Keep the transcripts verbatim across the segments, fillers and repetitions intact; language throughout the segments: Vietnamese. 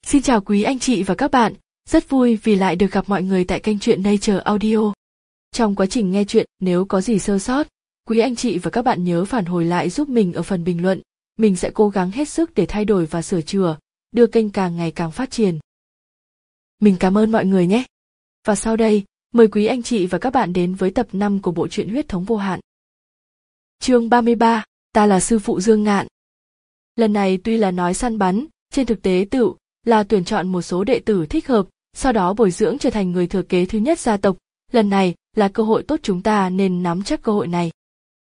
Xin chào quý anh chị và các bạn, rất vui vì lại được gặp mọi người tại kênh truyện Nature Audio. Trong quá trình nghe truyện, nếu có gì sơ sót, quý anh chị và các bạn nhớ phản hồi lại giúp mình ở phần bình luận, mình sẽ cố gắng hết sức để thay đổi và sửa chữa, đưa kênh càng ngày càng phát triển. Mình cảm ơn mọi người nhé. Và sau đây, mời quý anh chị và các bạn đến với tập năm của bộ truyện Huyết thống vô hạn. Chương ba mươi ba, ta là sư phụ Dương Ngạn. Lần này tuy là nói săn bắn, trên thực tế tựu là tuyển chọn một số đệ tử thích hợp, sau đó bồi dưỡng trở thành người thừa kế thứ nhất gia tộc. Lần này là cơ hội tốt, chúng ta nên nắm chắc cơ hội này.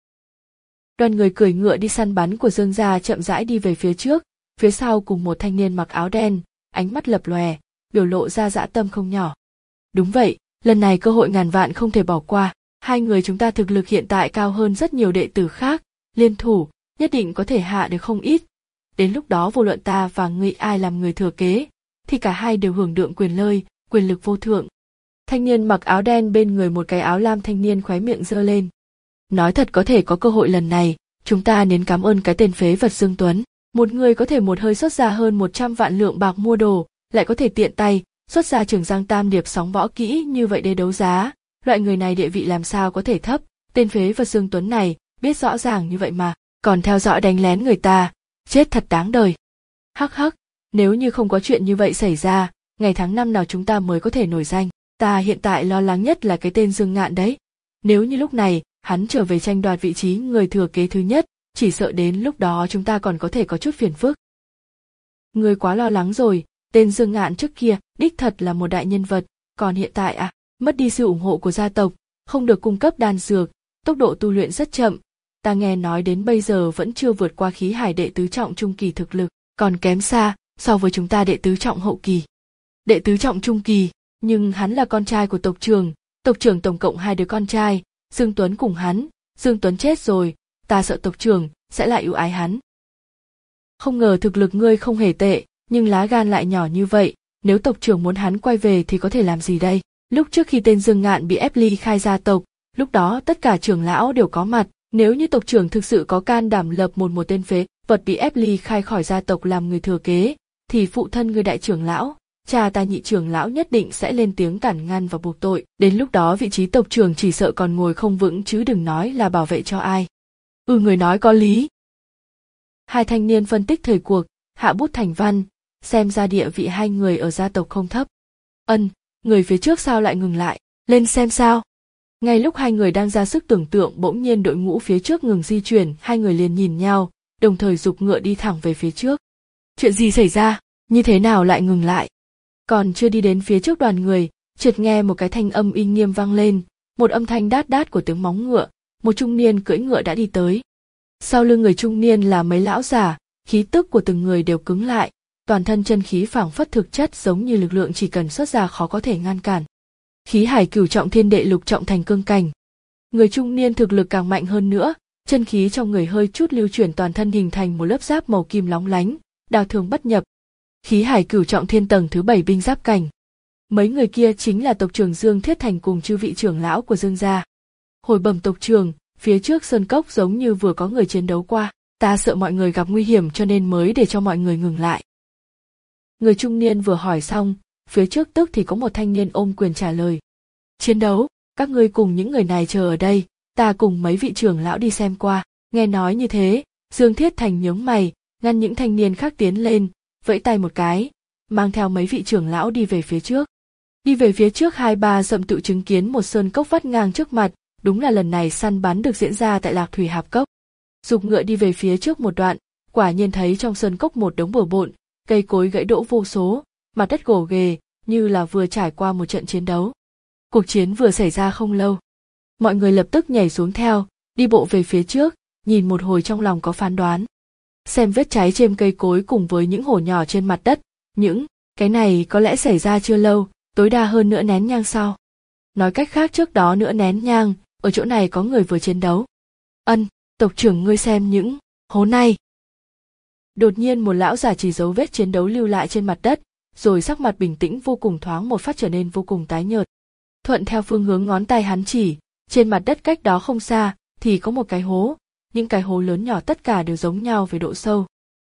Đoàn người cưỡi ngựa đi săn bắn của Dương gia chậm rãi đi về phía trước, phía sau cùng một thanh niên mặc áo đen, ánh mắt lập lòe, biểu lộ ra dã tâm không nhỏ. Đúng vậy, lần này cơ hội ngàn vạn không thể bỏ qua, hai người chúng ta thực lực hiện tại cao hơn rất nhiều đệ tử khác, liên thủ, nhất định có thể hạ được không ít. Đến lúc đó vô luận ta và ngươi ai làm người thừa kế, thì cả hai đều hưởng được quyền lợi, quyền lực vô thượng. Thanh niên mặc áo đen bên người một cái áo lam thanh niên khóe miệng giơ lên. Nói thật, có thể có cơ hội lần này, chúng ta nên cảm ơn cái tên phế vật Dương Tuấn. Một người có thể một hơi xuất ra hơn một trăm vạn lượng bạc mua đồ, lại có thể tiện tay xuất ra Trường Giang Tam Điệp sóng võ kỹ như vậy để đấu giá. Loại người này địa vị làm sao có thể thấp, tên phế vật Dương Tuấn này biết rõ ràng như vậy mà, còn theo dõi đánh lén người ta, chết thật đáng đời. Hắc hắc, nếu như không có chuyện như vậy xảy ra, ngày tháng năm nào chúng ta mới có thể nổi danh. Ta hiện tại lo lắng nhất là cái tên Dương Ngạn đấy. Nếu như lúc này hắn trở về tranh đoạt vị trí người thừa kế thứ nhất, chỉ sợ đến lúc đó chúng ta còn có thể có chút phiền phức. Ngươi quá lo lắng rồi, tên Dương Ngạn trước kia đích thật là một đại nhân vật, còn hiện tại à, mất đi sự ủng hộ của gia tộc, không được cung cấp đan dược, tốc độ tu luyện rất chậm. Ta nghe nói đến bây giờ vẫn chưa vượt qua khí hải đệ tứ trọng trung kỳ thực lực, còn kém xa so với chúng ta đệ tứ trọng hậu kỳ. Đệ tứ trọng trung kỳ, nhưng hắn là con trai của tộc trưởng, tộc trưởng tổng cộng hai đứa con trai, Dương Tuấn cùng hắn, Dương Tuấn chết rồi, ta sợ tộc trưởng sẽ lại ưu ái hắn. Không ngờ thực lực ngươi không hề tệ, nhưng lá gan lại nhỏ như vậy, nếu tộc trưởng muốn hắn quay về thì có thể làm gì đây? Lúc trước khi tên Dương Ngạn bị ép ly khai gia tộc, lúc đó tất cả trưởng lão đều có mặt, nếu như tộc trưởng thực sự có can đảm lập một một tên phế vật bị ép ly khai khỏi gia tộc làm người thừa kế, thì phụ thân người đại trưởng lão, cha ta nhị trưởng lão nhất định sẽ lên tiếng cản ngăn và buộc tội, đến lúc đó vị trí tộc trưởng chỉ sợ còn ngồi không vững chứ đừng nói là bảo vệ cho ai. Ừ, người nói có lý. Hai thanh niên phân tích thời cuộc, hạ bút thành văn, xem ra địa vị hai người ở gia tộc không thấp. Ân, người phía trước sao lại ngừng lại, lên xem sao. Ngay lúc hai người đang ra sức tưởng tượng, bỗng nhiên đội ngũ phía trước ngừng di chuyển, hai người liền nhìn nhau, đồng thời giục ngựa đi thẳng về phía trước. Chuyện gì xảy ra, như thế nào lại ngừng lại? Còn chưa đi đến phía trước đoàn người, chợt nghe một cái thanh âm uy nghiêm vang lên, một âm thanh đát đát của tiếng móng ngựa, một trung niên cưỡi ngựa đã đi tới. Sau lưng người trung niên là mấy lão già, khí tức của từng người đều cứng lại, toàn thân chân khí phảng phất thực chất giống như lực lượng chỉ cần xuất ra khó có thể ngăn cản. Khí hải cửu trọng thiên đệ lục trọng thành cương cảnh. Người trung niên thực lực càng mạnh hơn nữa, chân khí trong người hơi chút lưu chuyển, toàn thân hình thành một lớp giáp màu kim lóng lánh, đao thương bất nhập. Khí hải cửu trọng thiên tầng thứ bảy binh giáp cảnh. Mấy người kia chính là tộc trưởng Dương Thiết Thành cùng chư vị trưởng lão của Dương gia. Hồi bẩm tộc trưởng, phía trước sơn cốc giống như vừa có người chiến đấu qua, ta sợ mọi người gặp nguy hiểm cho nên mới để cho mọi người ngừng lại. Người trung niên vừa hỏi xong, phía trước tức thì có một thanh niên ôm quyền trả lời. Chiến đấu, các ngươi cùng những người này chờ ở đây, ta cùng mấy vị trưởng lão đi xem qua. Nghe nói như thế, Dương Thiết Thành nhướng mày, ngăn những thanh niên khác tiến lên, vẫy tay một cái, mang theo mấy vị trưởng lão đi về phía trước. Đi về phía trước hai ba dặm tự chứng kiến một sơn cốc vắt ngang trước mặt, đúng là lần này săn bắn được diễn ra tại Lạc Thủy Hạp Cốc. Giục ngựa đi về phía trước một đoạn, quả nhiên thấy trong sơn cốc một đống bừa bộn, cây cối gãy đổ vô số, mặt đất gồ ghề, như là vừa trải qua một trận chiến đấu. Cuộc chiến vừa xảy ra không lâu. Mọi người lập tức nhảy xuống theo, đi bộ về phía trước, nhìn một hồi trong lòng có phán đoán. Xem vết cháy trên cây cối cùng với những hổ nhỏ trên mặt đất, những cái này có lẽ xảy ra chưa lâu, tối đa hơn nửa nén nhang sau. Nói cách khác trước đó nửa nén nhang, ở chỗ này có người vừa chiến đấu. Ân, tộc trưởng ngươi xem những hố này. Đột nhiên một lão già chỉ dấu vết chiến đấu lưu lại trên mặt đất, rồi sắc mặt bình tĩnh vô cùng thoáng một phát trở nên vô cùng tái nhợt. Thuận theo phương hướng ngón tay hắn chỉ, trên mặt đất cách đó không xa thì có một cái hố, những cái hố lớn nhỏ tất cả đều giống nhau về độ sâu.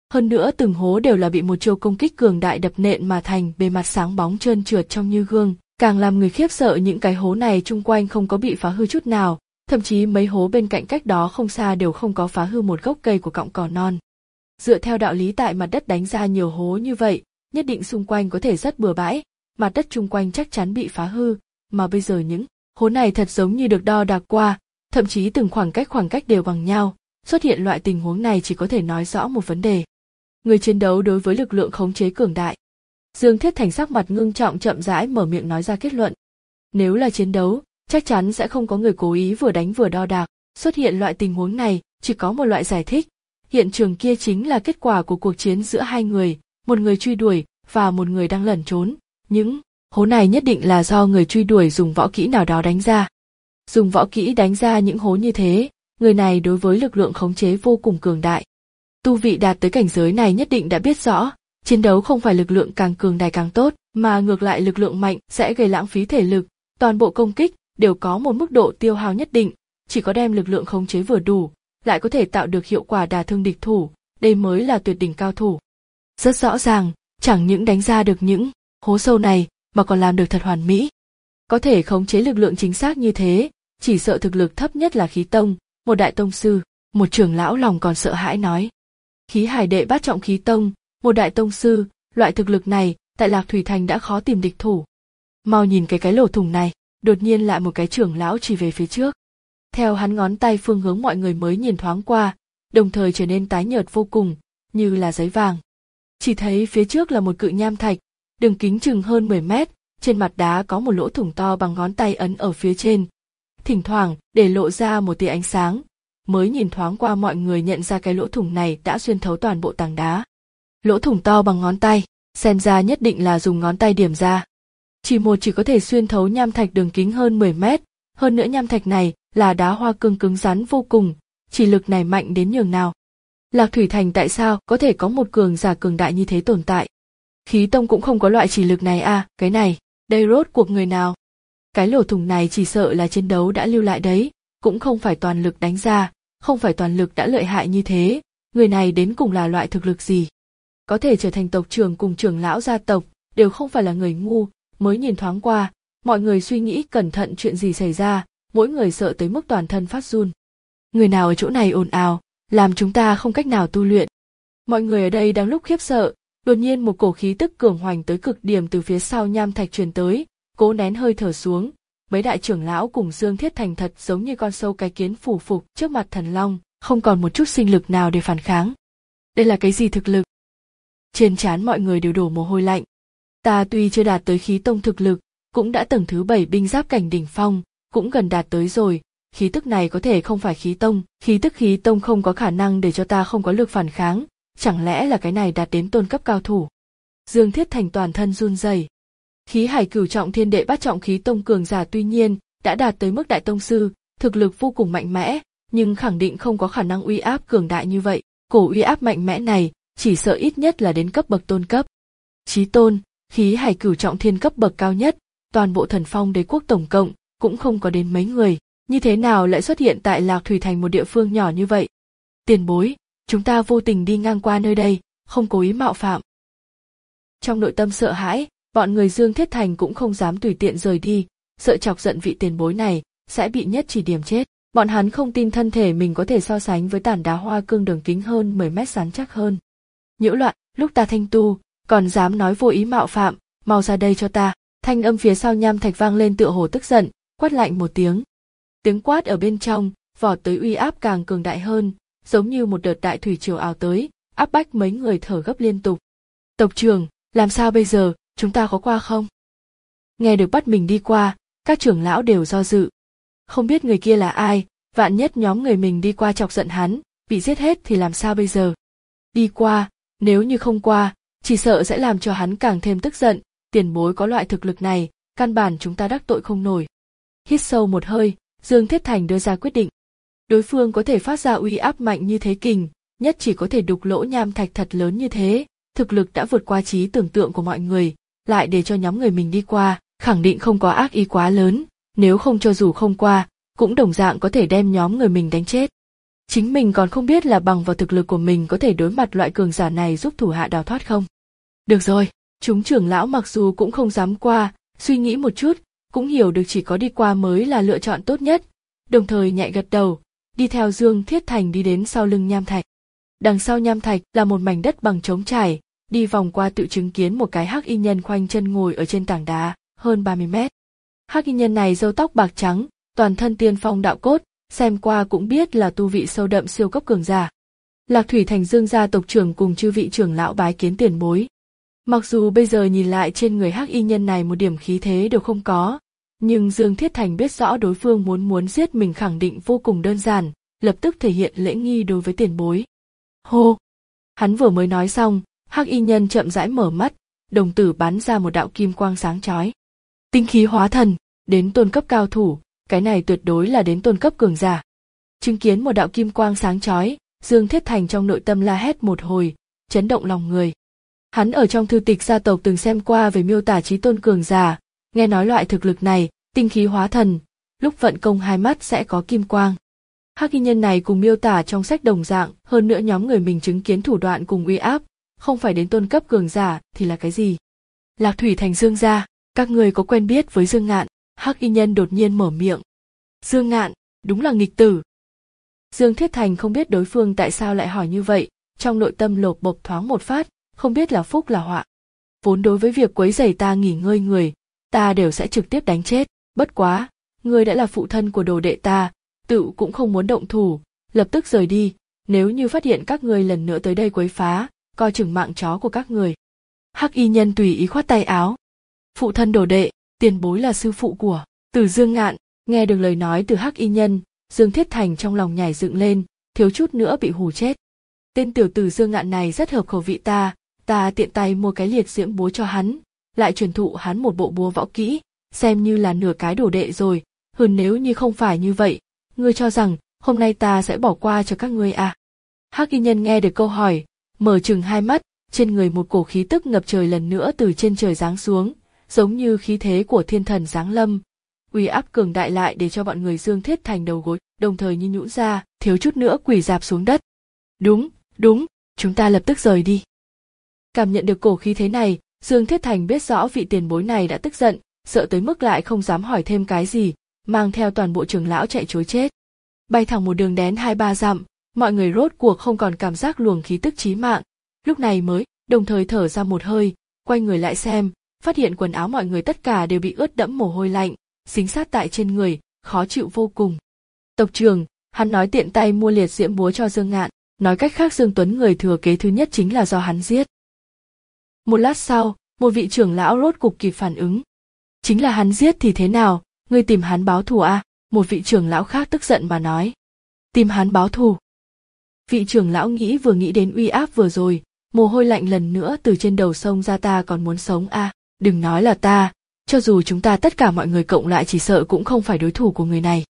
Hơn nữa từng hố đều là bị một chiêu công kích cường đại đập nện mà thành, bề mặt sáng bóng trơn trượt trông như gương, càng làm người khiếp sợ những cái hố này chung quanh không có bị phá hư chút nào, thậm chí mấy hố bên cạnh cách đó không xa đều không có phá hư một gốc cây của cọng cỏ non. Dựa theo đạo lý tại mặt đất đánh ra nhiều hố như vậy, nhất định xung quanh có thể rất bừa bãi, mặt đất chung quanh chắc chắn bị phá hư, mà bây giờ những hố này thật giống như được đo đạc qua, thậm chí từng khoảng cách khoảng cách đều bằng nhau, xuất hiện loại tình huống này chỉ có thể nói rõ một vấn đề. Người chiến đấu đối với lực lượng khống chế cường đại. Dương Thiết Thành sắc mặt ngưng trọng chậm rãi mở miệng nói ra kết luận. Nếu là chiến đấu, chắc chắn sẽ không có người cố ý vừa đánh vừa đo đạc, xuất hiện loại tình huống này, chỉ có một loại giải thích. Hiện trường kia chính là kết quả của cuộc chiến giữa hai người, một người truy đuổi và một người đang lẩn trốn. Những hố này nhất định là do người truy đuổi dùng võ kỹ nào đó đánh ra. Dùng võ kỹ đánh ra những hố như thế, người này đối với lực lượng khống chế vô cùng cường đại. Tu vị đạt tới cảnh giới này nhất định đã biết rõ, chiến đấu không phải lực lượng càng cường đại càng tốt, mà ngược lại lực lượng mạnh sẽ gây lãng phí thể lực, toàn bộ công kích đều có một mức độ tiêu hao nhất định, chỉ có đem lực lượng khống chế vừa đủ, lại có thể tạo được hiệu quả đả thương địch thủ, đây mới là tuyệt đỉnh cao thủ. Rất rõ ràng, chẳng những đánh ra được những hố sâu này mà còn làm được thật hoàn mỹ. Có thể khống chế lực lượng chính xác như thế, chỉ sợ thực lực thấp nhất là khí tông, một đại tông sư, một trưởng lão lòng còn sợ hãi nói. Khí hải đệ bát trọng khí tông, một đại tông sư, loại thực lực này, tại Lạc Thủy Thành đã khó tìm địch thủ. Mau nhìn cái cái lỗ thủng này, đột nhiên lại một cái trưởng lão chỉ về phía trước. Theo hắn ngón tay phương hướng mọi người mới nhìn thoáng qua, đồng thời trở nên tái nhợt vô cùng, như là giấy vàng. Chỉ thấy phía trước là một cự nham thạch, đường kính chừng hơn mười mét, trên mặt đá có một lỗ thủng to bằng ngón tay ấn ở phía trên. Thỉnh thoảng để lộ ra một tia ánh sáng, mới nhìn thoáng qua mọi người nhận ra cái lỗ thủng này đã xuyên thấu toàn bộ tảng đá. Lỗ thủng to bằng ngón tay, xem ra nhất định là dùng ngón tay điểm ra. Chỉ một chỉ có thể xuyên thấu nham thạch đường kính hơn mười mét, hơn nữa nham thạch này là đá hoa cương cứng rắn vô cùng, chỉ lực này mạnh đến nhường nào. Lạc Thủy Thành tại sao có thể có một cường giả cường đại như thế tồn tại? Khí tông cũng không có loại chỉ lực này à, cái này, đây rốt cuộc người nào? Cái lỗ thủng này chỉ sợ là chiến đấu đã lưu lại đấy, cũng không phải toàn lực đánh ra, không phải toàn lực đã lợi hại như thế, người này đến cùng là loại thực lực gì? Có thể trở thành tộc trưởng cùng trưởng lão gia tộc, đều không phải là người ngu, mới nhìn thoáng qua, mọi người suy nghĩ cẩn thận chuyện gì xảy ra, mỗi người sợ tới mức toàn thân phát run. Người nào ở chỗ này ồn ào, làm chúng ta không cách nào tu luyện. Mọi người ở đây đang lúc khiếp sợ, đột nhiên một cổ khí tức cường hoành tới cực điểm từ phía sau nham thạch truyền tới, cố nén hơi thở xuống, mấy đại trưởng lão cùng Dương Thiết Thành thật giống như con sâu cái kiến phủ phục trước mặt thần long, không còn một chút sinh lực nào để phản kháng. Đây là cái gì thực lực? Trên trán mọi người đều đổ mồ hôi lạnh. Ta tuy chưa đạt tới khí tông thực lực, cũng đã tầng thứ bảy binh giáp cảnh đỉnh phong, cũng gần đạt tới rồi, khí tức này có thể không phải khí tông, khí tức khí tông không có khả năng để cho ta không có lực phản kháng, chẳng lẽ là cái này đạt đến tôn cấp cao thủ? Dương Thiết Thành toàn thân run rẩy. Khí hải cửu trọng thiên đệ bát trọng khí tông cường giả tuy nhiên đã đạt tới mức đại tông sư, thực lực vô cùng mạnh mẽ, nhưng khẳng định không có khả năng uy áp cường đại như vậy. Cổ uy áp mạnh mẽ này chỉ sợ ít nhất là đến cấp bậc tôn cấp. Chí tôn, khí hải cửu trọng thiên cấp bậc cao nhất, toàn bộ thần phong đế quốc tổng cộng cũng không có đến mấy người, như thế nào lại xuất hiện tại Lạc Thủy Thành một địa phương nhỏ như vậy? Tiền bối, chúng ta vô tình đi ngang qua nơi đây, không cố ý mạo phạm. Trong nội tâm sợ hãi, bọn người Dương Thiết Thành cũng không dám tùy tiện rời đi, sợ chọc giận vị tiền bối này, sẽ bị nhất chỉ điểm chết. Bọn hắn không tin thân thể mình có thể so sánh với tảng đá hoa cương đường kính hơn mười mét rắn chắc hơn. Nhiễu loạn, lúc ta thanh tu, còn dám nói vô ý mạo phạm, mau ra đây cho ta. Thanh âm phía sau nham thạch vang lên tựa hồ tức giận, quát lạnh một tiếng. Tiếng quát ở bên trong, vọt tới uy áp càng cường đại hơn, giống như một đợt đại thủy triều ào tới, áp bách mấy người thở gấp liên tục. Tộc trưởng, làm sao bây giờ, chúng ta có qua không? Nghe được bắt mình đi qua, các trưởng lão đều do dự. Không biết người kia là ai, vạn nhất nhóm người mình đi qua chọc giận hắn, bị giết hết thì làm sao bây giờ? Đi qua, nếu như không qua, chỉ sợ sẽ làm cho hắn càng thêm tức giận, tiền bối có loại thực lực này, căn bản chúng ta đắc tội không nổi. Hít sâu một hơi, Dương Thiết Thành đưa ra quyết định. Đối phương có thể phát ra uy áp mạnh như thế kình, nhất chỉ có thể đục lỗ nham thạch thật lớn như thế, thực lực đã vượt qua trí tưởng tượng của mọi người, lại để cho nhóm người mình đi qua, khẳng định không có ác ý quá lớn, nếu không cho dù không qua, cũng đồng dạng có thể đem nhóm người mình đánh chết. Chính mình còn không biết là bằng vào thực lực của mình có thể đối mặt loại cường giả này giúp thủ hạ đào thoát không. Được rồi, chúng trưởng lão mặc dù cũng không dám qua, suy nghĩ một chút, cũng hiểu được chỉ có đi qua mới là lựa chọn tốt nhất, đồng thời nhẹ gật đầu, đi theo Dương Thiết Thành đi đến sau lưng nham thạch. Đằng sau nham thạch là một mảnh đất bằng trống trải, đi vòng qua tự chứng kiến một cái hắc y nhân khoanh chân ngồi ở trên tảng đá, hơn ba mươi mét. Hắc y nhân này râu tóc bạc trắng, toàn thân tiên phong đạo cốt, xem qua cũng biết là tu vị sâu đậm siêu cấp cường giả. Lạc Thủy Thành Dương gia tộc trưởng cùng chư vị trưởng lão bái kiến tiền bối. Mặc dù bây giờ nhìn lại trên người hắc y nhân này một điểm khí thế đều không có, nhưng Dương Thiết Thành biết rõ đối phương muốn muốn giết mình khẳng định vô cùng đơn giản, lập tức thể hiện lễ nghi đối với tiền bối. Hô! Hắn vừa mới nói xong, hắc y nhân chậm rãi mở mắt, đồng tử bắn ra một đạo kim quang sáng chói. Tinh khí hóa thần, đến tôn cấp cao thủ, cái này tuyệt đối là đến tôn cấp cường giả. Chứng kiến một đạo kim quang sáng chói, Dương Thiết Thành trong nội tâm la hét một hồi, chấn động lòng người. Hắn ở trong thư tịch gia tộc từng xem qua về miêu tả chí tôn cường giả, nghe nói loại thực lực này, tinh khí hóa thần, lúc vận công hai mắt sẽ có kim quang. Hắc y nhân này cùng miêu tả trong sách đồng dạng, hơn nữa nhóm người mình chứng kiến thủ đoạn cùng uy áp, không phải đến tôn cấp cường giả thì là cái gì? Lạc Thủy Thành Dương gia, các người có quen biết với Dương Ngạn? Hắc y nhân đột nhiên mở miệng. Dương Ngạn, đúng là nghịch tử. Dương Thiết Thành không biết đối phương tại sao lại hỏi như vậy, trong nội tâm lột bột thoáng một phát, không biết là phúc là họa. Vốn đối với việc quấy rầy ta nghỉ ngơi người, ta đều sẽ trực tiếp đánh chết, bất quá, ngươi đã là phụ thân của đồ đệ ta, tự cũng không muốn động thủ, lập tức rời đi, nếu như phát hiện các ngươi lần nữa tới đây quấy phá, coi chừng mạng chó của các người. Hắc y nhân tùy ý khoát tay áo. Phụ thân đồ đệ, tiền bối là sư phụ của Từ Dương Ngạn. Nghe được lời nói từ hắc y nhân, Dương Thiết Thành trong lòng nhảy dựng lên, thiếu chút nữa bị hù chết. Tên tiểu tử Dương Ngạn này rất hợp khẩu vị ta, ta tiện tay mua cái liệt diễm búa cho hắn, lại truyền thụ hắn một bộ búa võ kỹ, xem như là nửa cái đồ đệ rồi, hơn nếu như không phải như vậy, ngươi cho rằng hôm nay ta sẽ bỏ qua cho các ngươi à? Hắc y nhân nghe được câu hỏi, mở trừng hai mắt, trên người một cổ khí tức ngập trời lần nữa từ trên trời giáng xuống, giống như khí thế của thiên thần giáng lâm. Uy áp cường đại lại để cho bọn người Dương Thiết Thành đầu gối, đồng thời như nhũn ra, thiếu chút nữa quỳ rạp xuống đất. Đúng, đúng, chúng ta lập tức rời đi. Cảm nhận được cổ khí thế này, Dương Thiết Thành biết rõ vị tiền bối này đã tức giận, sợ tới mức lại không dám hỏi thêm cái gì, mang theo toàn bộ trưởng lão chạy trối chết. Bay thẳng một đường đén hai ba dặm, mọi người rốt cuộc không còn cảm giác luồng khí tức chí mạng, lúc này mới đồng thời thở ra một hơi, quay người lại xem, phát hiện quần áo mọi người tất cả đều bị ướt đẫm mồ hôi lạnh, dính sát tại trên người, khó chịu vô cùng. Tộc trưởng, hắn nói tiện tay mua liệt diễm búa cho Dương Ngạn, nói cách khác Dương Tuấn người thừa kế thứ nhất chính là do hắn giết. Một lát sau, một vị trưởng lão rốt cục kịp phản ứng. Chính là hắn giết thì thế nào, ngươi tìm hắn báo thù à? Một vị trưởng lão khác tức giận mà nói. Tìm hắn báo thù. Vị trưởng lão nghĩ vừa nghĩ đến uy áp vừa rồi, mồ hôi lạnh lần nữa từ trên đầu sông ra, ta còn muốn sống à? Đừng nói là ta, cho dù chúng ta tất cả mọi người cộng lại chỉ sợ cũng không phải đối thủ của người này.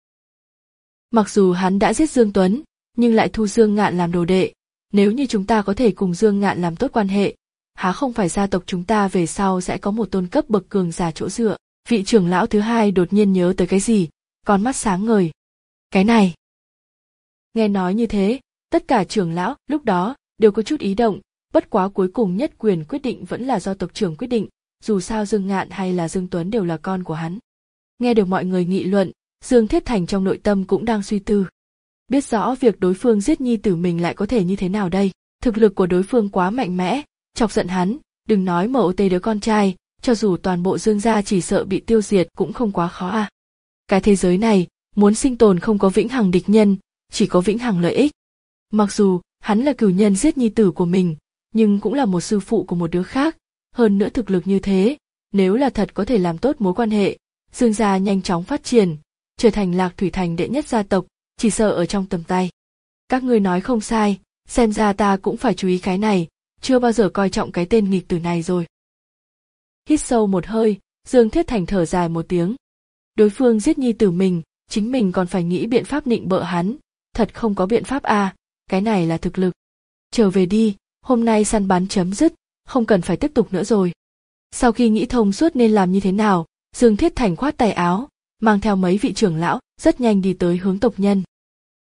Mặc dù hắn đã giết Dương Tuấn, nhưng lại thu Dương Ngạn làm đồ đệ, nếu như chúng ta có thể cùng Dương Ngạn làm tốt quan hệ, há không phải gia tộc chúng ta về sau sẽ có một tôn cấp bậc cường giả chỗ dựa. Vị trưởng lão thứ hai đột nhiên nhớ tới cái gì, con mắt sáng ngời. Cái này. Nghe nói như thế, tất cả trưởng lão lúc đó đều có chút ý động, bất quá cuối cùng nhất quyền quyết định vẫn là do tộc trưởng quyết định, dù sao Dương Ngạn hay là Dương Tuấn đều là con của hắn. Nghe được mọi người nghị luận, Dương Thiết Thành trong nội tâm cũng đang suy tư. Biết rõ việc đối phương giết nhi tử mình lại có thể như thế nào đây, thực lực của đối phương quá mạnh mẽ, chọc giận hắn, đừng nói mờ ot đứa con trai, cho dù toàn bộ Dương gia chỉ sợ bị tiêu diệt cũng không quá khó à. Cái thế giới này, muốn sinh tồn không có vĩnh hằng địch nhân, chỉ có vĩnh hằng lợi ích. Mặc dù hắn là cửu nhân giết nhi tử của mình, nhưng cũng là một sư phụ của một đứa khác, hơn nữa thực lực như thế, nếu là thật có thể làm tốt mối quan hệ, Dương gia nhanh chóng phát triển, trở thành Lạc Thủy Thành đệ nhất gia tộc, chỉ sợ ở trong tầm tay. Các ngươi nói không sai, xem ra ta cũng phải chú ý cái này, chưa bao giờ coi trọng cái tên nghịch tử này rồi. Hít sâu một hơi, Dương Thiết Thành thở dài một tiếng. Đối phương giết nhi tử mình, chính mình còn phải nghĩ biện pháp nịnh bợ hắn, thật không có biện pháp à, cái này là thực lực. Trở về đi, hôm nay săn bắn chấm dứt, không cần phải tiếp tục nữa rồi. Sau khi nghĩ thông suốt nên làm như thế nào, Dương Thiết Thành khoát tay áo, mang theo mấy vị trưởng lão, rất nhanh đi tới hướng tộc nhân.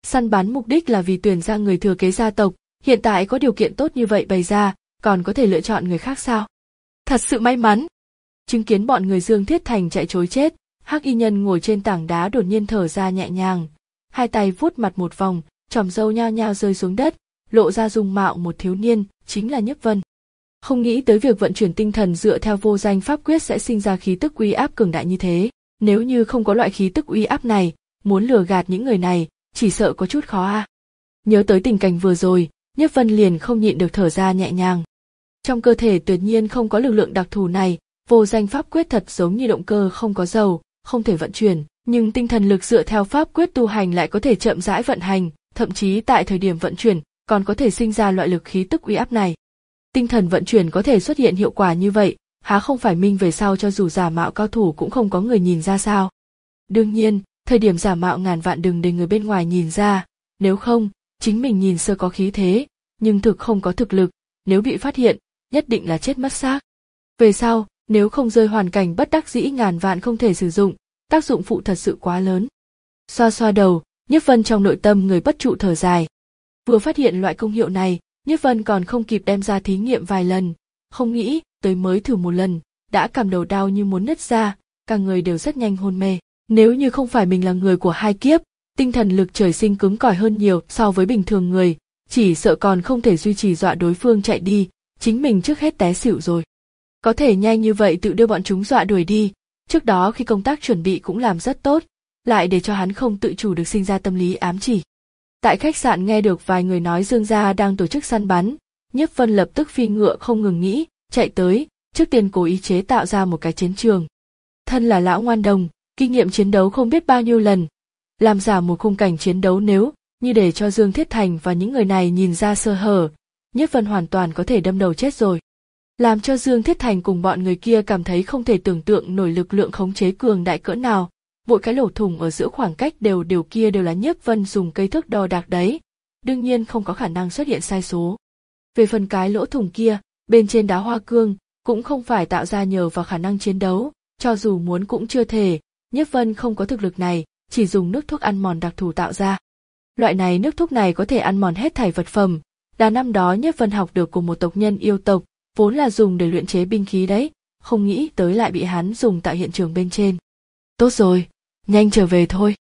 Săn bắn mục đích là vì tuyển ra người thừa kế gia tộc, hiện tại có điều kiện tốt như vậy bày ra, còn có thể lựa chọn người khác sao? Thật sự may mắn. Chứng kiến bọn người Dương Thiết Thành chạy trối chết, Hắc Y Nhân ngồi trên tảng đá đột nhiên thở ra nhẹ nhàng, hai tay vuốt mặt một vòng, chòm râu nhao nhao rơi xuống đất, lộ ra dung mạo một thiếu niên, chính là Nhiếp Vân. Không nghĩ tới việc vận chuyển tinh thần dựa theo vô danh pháp quyết sẽ sinh ra khí tức uy áp cường đại như thế. Nếu như không có loại khí tức uy áp này, muốn lừa gạt những người này, chỉ sợ có chút khó a. À. Nhớ tới tình cảnh vừa rồi, Nhiếp Vân liền không nhịn được thở ra nhẹ nhàng. Trong cơ thể tuyệt nhiên không có lực lượng đặc thù này, vô danh pháp quyết thật giống như động cơ không có dầu, không thể vận chuyển, nhưng tinh thần lực dựa theo pháp quyết tu hành lại có thể chậm rãi vận hành, thậm chí tại thời điểm vận chuyển, còn có thể sinh ra loại lực khí tức uy áp này. Tinh thần vận chuyển có thể xuất hiện hiệu quả như vậy, há không phải minh về sau cho dù giả mạo cao thủ cũng không có người nhìn ra sao? Đương nhiên, thời điểm giả mạo ngàn vạn đừng để người bên ngoài nhìn ra, nếu không, chính mình nhìn sơ có khí thế, nhưng thực không có thực lực, nếu bị phát hiện, nhất định là chết mất xác. Về sau, nếu không rơi hoàn cảnh bất đắc dĩ ngàn vạn không thể sử dụng, tác dụng phụ thật sự quá lớn. Xoa xoa đầu, Nhiếp Vân trong nội tâm người bất trụ thở dài. Vừa phát hiện loại công hiệu này, Nhiếp Vân còn không kịp đem ra thí nghiệm vài lần, không nghĩ tới mới thử một lần, đã cảm đầu đau như muốn nứt ra, cả người đều rất nhanh hôn mê. Nếu như không phải mình là người của hai kiếp, tinh thần lực trời sinh cứng cỏi hơn nhiều so với bình thường người, chỉ sợ còn không thể duy trì dọa đối phương chạy đi, chính mình trước hết té xỉu rồi. Có thể nhanh như vậy tự đưa bọn chúng dọa đuổi đi, trước đó khi công tác chuẩn bị cũng làm rất tốt, lại để cho hắn không tự chủ được sinh ra tâm lý ám chỉ. Tại khách sạn nghe được vài người nói Dương gia đang tổ chức săn bắn, Nhiếp Vân lập tức phi ngựa không ngừng nghĩ, chạy tới, trước tiên cố ý chế tạo ra một cái chiến trường. Thân là lão ngoan đồng, kinh nghiệm chiến đấu không biết bao nhiêu lần, làm giả một khung cảnh chiến đấu nếu như để cho Dương Thiết Thành và những người này nhìn ra sơ hở, Nhiếp Vân hoàn toàn có thể đâm đầu chết rồi. Làm cho Dương Thiết Thành cùng bọn người kia cảm thấy không thể tưởng tượng nổi lực lượng khống chế cường đại cỡ nào, mỗi cái lỗ thủng ở giữa khoảng cách đều đều kia đều là Nhiếp Vân dùng cây thước đo đạc đấy, đương nhiên không có khả năng xuất hiện sai số. Về phần cái lỗ thủng kia, bên trên đá hoa cương, cũng không phải tạo ra nhờ vào khả năng chiến đấu, cho dù muốn cũng chưa thể, Nhiếp Vân không có thực lực này, chỉ dùng nước thuốc ăn mòn đặc thù tạo ra. Loại này nước thuốc này có thể ăn mòn hết thảy vật phẩm, là năm đó Nhiếp Vân học được của một tộc nhân yêu tộc, vốn là dùng để luyện chế binh khí đấy, không nghĩ tới lại bị hắn dùng tại hiện trường bên trên. Tốt rồi, nhanh trở về thôi.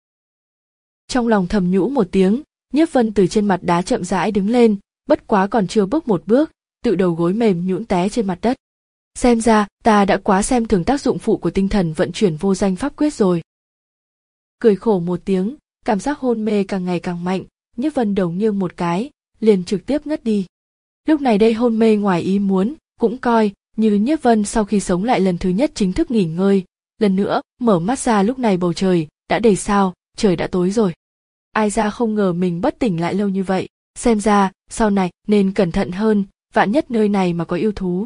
Trong lòng thầm nhũ một tiếng, Nhiếp Vân từ trên mặt đá chậm rãi đứng lên, bất quá còn chưa bước một bước, tự đầu gối mềm nhũn té trên mặt đất. Xem ra, ta đã quá xem thường tác dụng phụ của tinh thần vận chuyển vô danh pháp quyết rồi. Cười khổ một tiếng, cảm giác hôn mê càng ngày càng mạnh, Nhiếp Vân đầu nghiêng một cái, liền trực tiếp ngất đi. Lúc này đây hôn mê ngoài ý muốn, cũng coi như Nhiếp Vân sau khi sống lại lần thứ nhất chính thức nghỉ ngơi, lần nữa mở mắt ra lúc này bầu trời đã đầy sao, trời đã tối rồi. Ai ra không ngờ mình bất tỉnh lại lâu như vậy, xem ra sau này nên cẩn thận hơn, vạn nhất nơi này mà có yêu thú.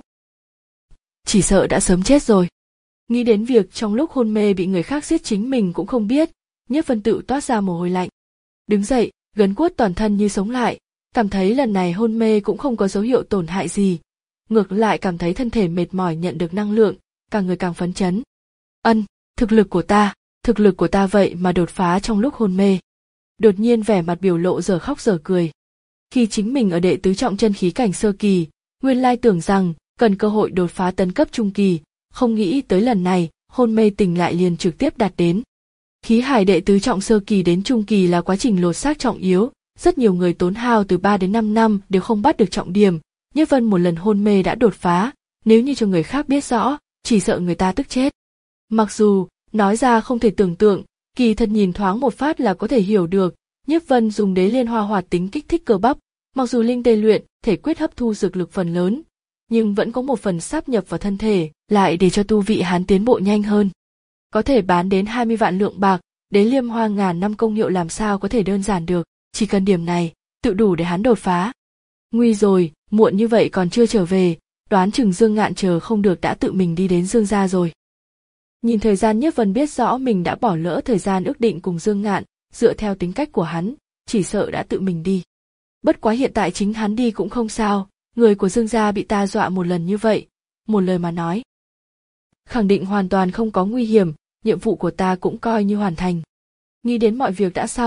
Chỉ sợ đã sớm chết rồi. Nghĩ đến việc trong lúc hôn mê bị người khác giết chính mình cũng không biết, Nhiếp Vân tự toát ra mồ hôi lạnh. Đứng dậy, gân guốc toàn thân như sống lại, cảm thấy lần này hôn mê cũng không có dấu hiệu tổn hại gì, ngược lại cảm thấy thân thể mệt mỏi nhận được năng lượng, cả người càng phấn chấn. Ân, thực lực của ta, thực lực của ta vậy mà đột phá trong lúc hôn mê. Đột nhiên vẻ mặt biểu lộ dở khóc dở cười. Khi chính mình ở đệ tứ trọng chân khí cảnh sơ kỳ, nguyên lai tưởng rằng cần cơ hội đột phá tấn cấp trung kỳ, không nghĩ tới lần này, hôn mê tỉnh lại liền trực tiếp đạt đến. Khí hải đệ tứ trọng sơ kỳ đến trung kỳ là quá trình lột xác trọng yếu, rất nhiều người tốn hao từ ba đến năm năm đều không bắt được trọng điểm, Nhiếp Vân một lần hôn mê đã đột phá, nếu như cho người khác biết rõ, chỉ sợ người ta tức chết. Mặc dù, nói ra không thể tưởng tượng, kỳ thật nhìn thoáng một phát là có thể hiểu được, Nhiếp Vân dùng đế liên hoa hoạt tính kích thích cơ bắp, mặc dù linh tê luyện, thể quyết hấp thu dược lực phần lớn, nhưng vẫn có một phần sáp nhập vào thân thể, lại để cho tu vị hắn tiến bộ nhanh hơn. Có thể bán đến hai mươi vạn lượng bạc, đế liêm hoa ngàn năm công hiệu làm sao có thể đơn giản được, chỉ cần điểm này, tự đủ để hắn đột phá. Nguy rồi, muộn như vậy còn chưa trở về, đoán chừng Dương Ngạn chờ không được đã tự mình đi đến Dương gia rồi. Nhìn thời gian Nhiếp Vân biết rõ mình đã bỏ lỡ thời gian ước định cùng Dương Ngạn, dựa theo tính cách của hắn, chỉ sợ đã tự mình đi. Bất quá hiện tại chính hắn đi cũng không sao, người của Dương gia bị ta dọa một lần như vậy, một lời mà nói. Khẳng định hoàn toàn không có nguy hiểm, nhiệm vụ của ta cũng coi như hoàn thành. Nghĩ đến mọi việc đã xong,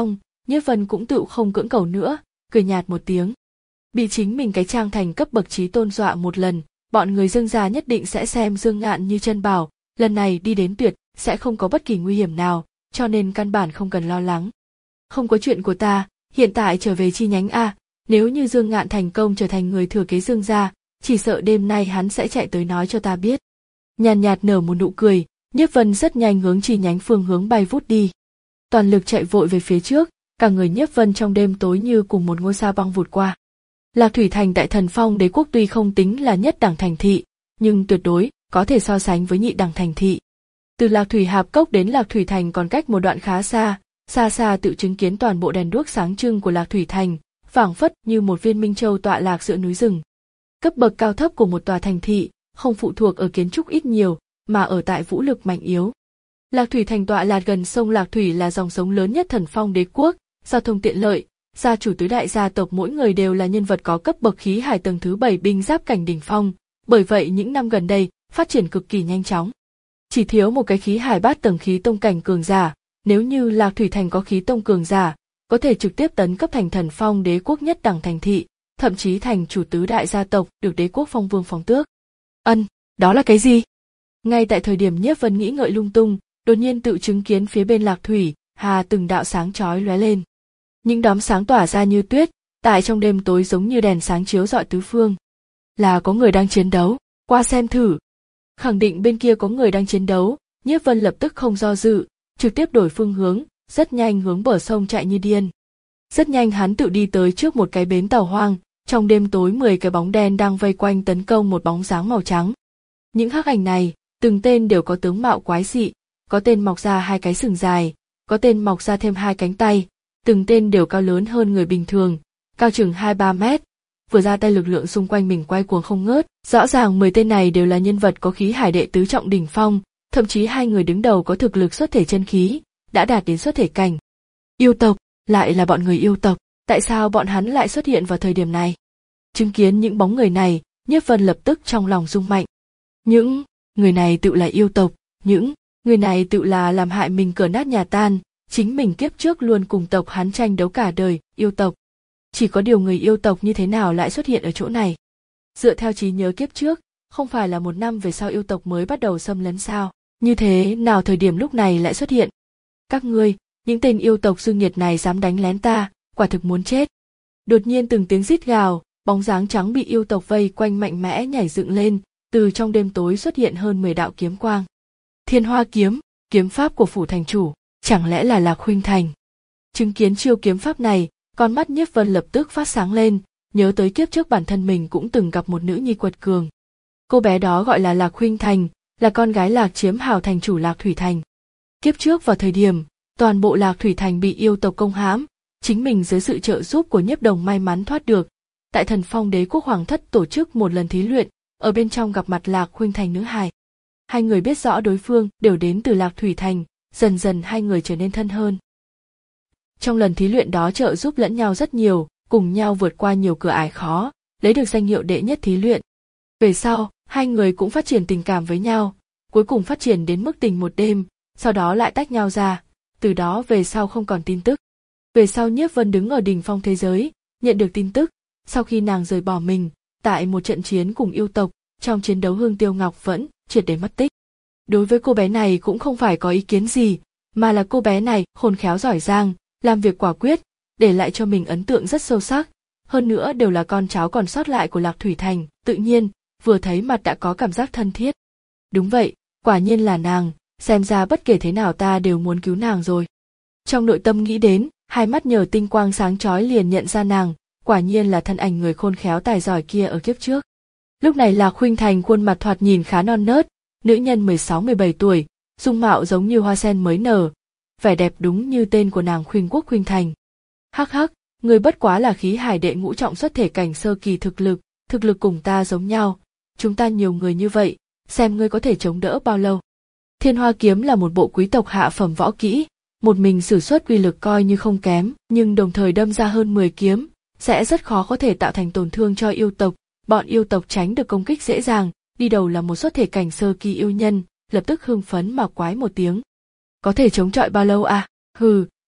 Nhiếp Vân cũng tự không cưỡng cầu nữa, cười nhạt một tiếng. Bị chính mình cái trang thành cấp bậc trí tôn dọa một lần, bọn người Dương gia nhất định sẽ xem Dương Ngạn như chân bảo, lần này đi đến tuyệt sẽ không có bất kỳ nguy hiểm nào, cho nên căn bản không cần lo lắng. Không có chuyện của ta, hiện tại trở về chi nhánh A, nếu như Dương Ngạn thành công trở thành người thừa kế Dương gia, chỉ sợ đêm nay hắn sẽ chạy tới nói cho ta biết. Nhàn nhạt nở một nụ cười, Nhiếp Vân rất nhanh hướng chi nhánh phương hướng bay vút đi. Toàn lực chạy vội về phía trước, cả người Nhiếp Vân trong đêm tối như cùng một ngôi sao băng vụt qua. Lạc Thủy Thành tại Thần Phong Đế quốc tuy không tính là nhất đẳng thành thị, nhưng tuyệt đối có thể so sánh với nhị đẳng thành thị. Từ Lạc Thủy Hạp Cốc đến Lạc Thủy Thành còn cách một đoạn khá xa, xa xa tự chứng kiến toàn bộ đèn đuốc sáng trưng của Lạc Thủy Thành, phảng phất như một viên minh châu tọa lạc giữa núi rừng. Cấp bậc cao thấp của một tòa thành thị không phụ thuộc ở kiến trúc ít nhiều, mà ở tại vũ lực mạnh yếu. Lạc Thủy Thành tọa lạc gần sông Lạc Thủy là dòng sống lớn nhất Thần Phong Đế quốc, giao thông tiện lợi, gia chủ tứ đại gia tộc mỗi người đều là nhân vật có cấp bậc khí hải tầng thứ bảy binh giáp cảnh đỉnh phong, bởi vậy những năm gần đây phát triển cực kỳ nhanh chóng. Chỉ thiếu một cái khí hải bát tầng khí tông cảnh cường giả, nếu như Lạc Thủy Thành có khí tông cường giả, có thể trực tiếp tấn cấp thành Thần Phong Đế quốc nhất đẳng thành thị, thậm chí thành chủ tứ đại gia tộc được đế quốc phong vương phóng tước. Ân, đó là cái gì? Ngay tại thời điểm Nhiếp Vân nghĩ ngợi lung tung, đột nhiên tự chứng kiến phía bên Lạc Thủy Hà từng đạo sáng chói lóe lên. Những đốm sáng tỏa ra như tuyết, tại trong đêm tối giống như đèn sáng chiếu rọi tứ phương. Là có người đang chiến đấu, qua xem thử. Khẳng định bên kia có người đang chiến đấu, Nhiếp Vân lập tức không do dự, trực tiếp đổi phương hướng, rất nhanh hướng bờ sông chạy như điên. Rất nhanh hắn tự đi tới trước một cái bến tàu hoang, trong đêm tối mười cái bóng đen đang vây quanh tấn công một bóng dáng màu trắng. Những hắc ảnh này, từng tên đều có tướng mạo quái dị, có tên mọc ra hai cái sừng dài, có tên mọc ra thêm hai cánh tay, từng tên đều cao lớn hơn người bình thường, cao chừng hai ba mét. Vừa ra tay lực lượng xung quanh mình quay cuồng không ngớt, rõ ràng mười tên này đều là nhân vật có khí hải đệ tứ trọng đỉnh phong, thậm chí hai người đứng đầu có thực lực xuất thể chân khí, đã đạt đến xuất thể cảnh. Yêu tộc, lại là bọn người yêu tộc, tại sao bọn hắn lại xuất hiện vào thời điểm này? Chứng kiến những bóng người này, Nhiếp Vân lập tức trong lòng rung mạnh. Những người này tự là yêu tộc, những người này tự là làm hại mình cửa nát nhà tan, chính mình kiếp trước luôn cùng tộc hắn tranh đấu cả đời, yêu tộc. Chỉ có điều người yêu tộc như thế nào lại xuất hiện ở chỗ này? Dựa theo trí nhớ kiếp trước, không phải là một năm về sau yêu tộc mới bắt đầu xâm lấn sao? Như thế nào thời điểm lúc này lại xuất hiện? Các ngươi, những tên yêu tộc dương nghiệt này dám đánh lén ta, quả thực muốn chết. Đột nhiên từng tiếng rít gào, bóng dáng trắng bị yêu tộc vây quanh mạnh mẽ nhảy dựng lên, từ trong đêm tối xuất hiện hơn mười đạo kiếm quang. Thiên Hoa kiếm, kiếm pháp của phủ thành chủ, chẳng lẽ là Lạc Khuynh Thành? Chứng kiến chiêu kiếm pháp này, con mắt Nhiếp Vân lập tức phát sáng lên, nhớ tới kiếp trước bản thân mình cũng từng gặp một nữ nhi quật cường. Cô bé đó gọi là Lạc Khuynh Thành, là con gái Lạc Chiếm Hào thành chủ Lạc Thủy Thành. Kiếp trước vào thời điểm, toàn bộ Lạc Thủy Thành bị yêu tộc công hãm, chính mình dưới sự trợ giúp của Nhiếp Đồng may mắn thoát được. Tại Thần Phong Đế quốc hoàng thất tổ chức một lần thí luyện, ở bên trong gặp mặt Lạc Khuynh Thành nữ hài. Hai người biết rõ đối phương đều đến từ Lạc Thủy Thành, dần dần hai người trở nên thân hơn. Trong lần thí luyện đó trợ giúp lẫn nhau rất nhiều, cùng nhau vượt qua nhiều cửa ải khó, lấy được danh hiệu đệ nhất thí luyện. Về sau, hai người cũng phát triển tình cảm với nhau, cuối cùng phát triển đến mức tình một đêm, sau đó lại tách nhau ra, từ đó về sau không còn tin tức. Về sau Nhiếp Vân đứng ở đỉnh phong thế giới, nhận được tin tức, sau khi nàng rời bỏ mình, tại một trận chiến cùng yêu tộc, trong chiến đấu Hương Tiêu Ngọc vẫn triệt để mất tích. Đối với cô bé này cũng không phải có ý kiến gì, mà là cô bé này khôn khéo giỏi giang, làm việc quả quyết, để lại cho mình ấn tượng rất sâu sắc, hơn nữa đều là con cháu còn sót lại của Lạc Thủy Thành, tự nhiên, vừa thấy mặt đã có cảm giác thân thiết. Đúng vậy, quả nhiên là nàng, xem ra bất kể thế nào ta đều muốn cứu nàng rồi. Trong nội tâm nghĩ đến, hai mắt nhờ tinh quang sáng chói liền nhận ra nàng, quả nhiên là thân ảnh người khôn khéo tài giỏi kia ở kiếp trước. Lúc này Lạc Khuynh Thành khuôn mặt thoạt nhìn khá non nớt, nữ nhân mười sáu mười bảy tuổi, dung mạo giống như hoa sen mới nở, vẻ đẹp đúng như tên của nàng Khuynh Quốc Khuynh Thành. Hắc hắc, người bất quá là khí hải đệ ngũ trọng xuất thể cảnh sơ kỳ thực lực, thực lực cùng ta giống nhau, chúng ta nhiều người như vậy, xem ngươi có thể chống đỡ bao lâu. Thiên Hoa kiếm là một bộ quý tộc hạ phẩm võ kỹ, một mình sử xuất uy lực coi như không kém, nhưng đồng thời đâm ra hơn mười kiếm, sẽ rất khó có thể tạo thành tổn thương cho yêu tộc, bọn yêu tộc tránh được công kích dễ dàng, đi đầu là một xuất thể cảnh sơ kỳ yêu nhân, lập tức hưng phấn mà quái một tiếng. Có thể chống chọi bao lâu à? Hừ,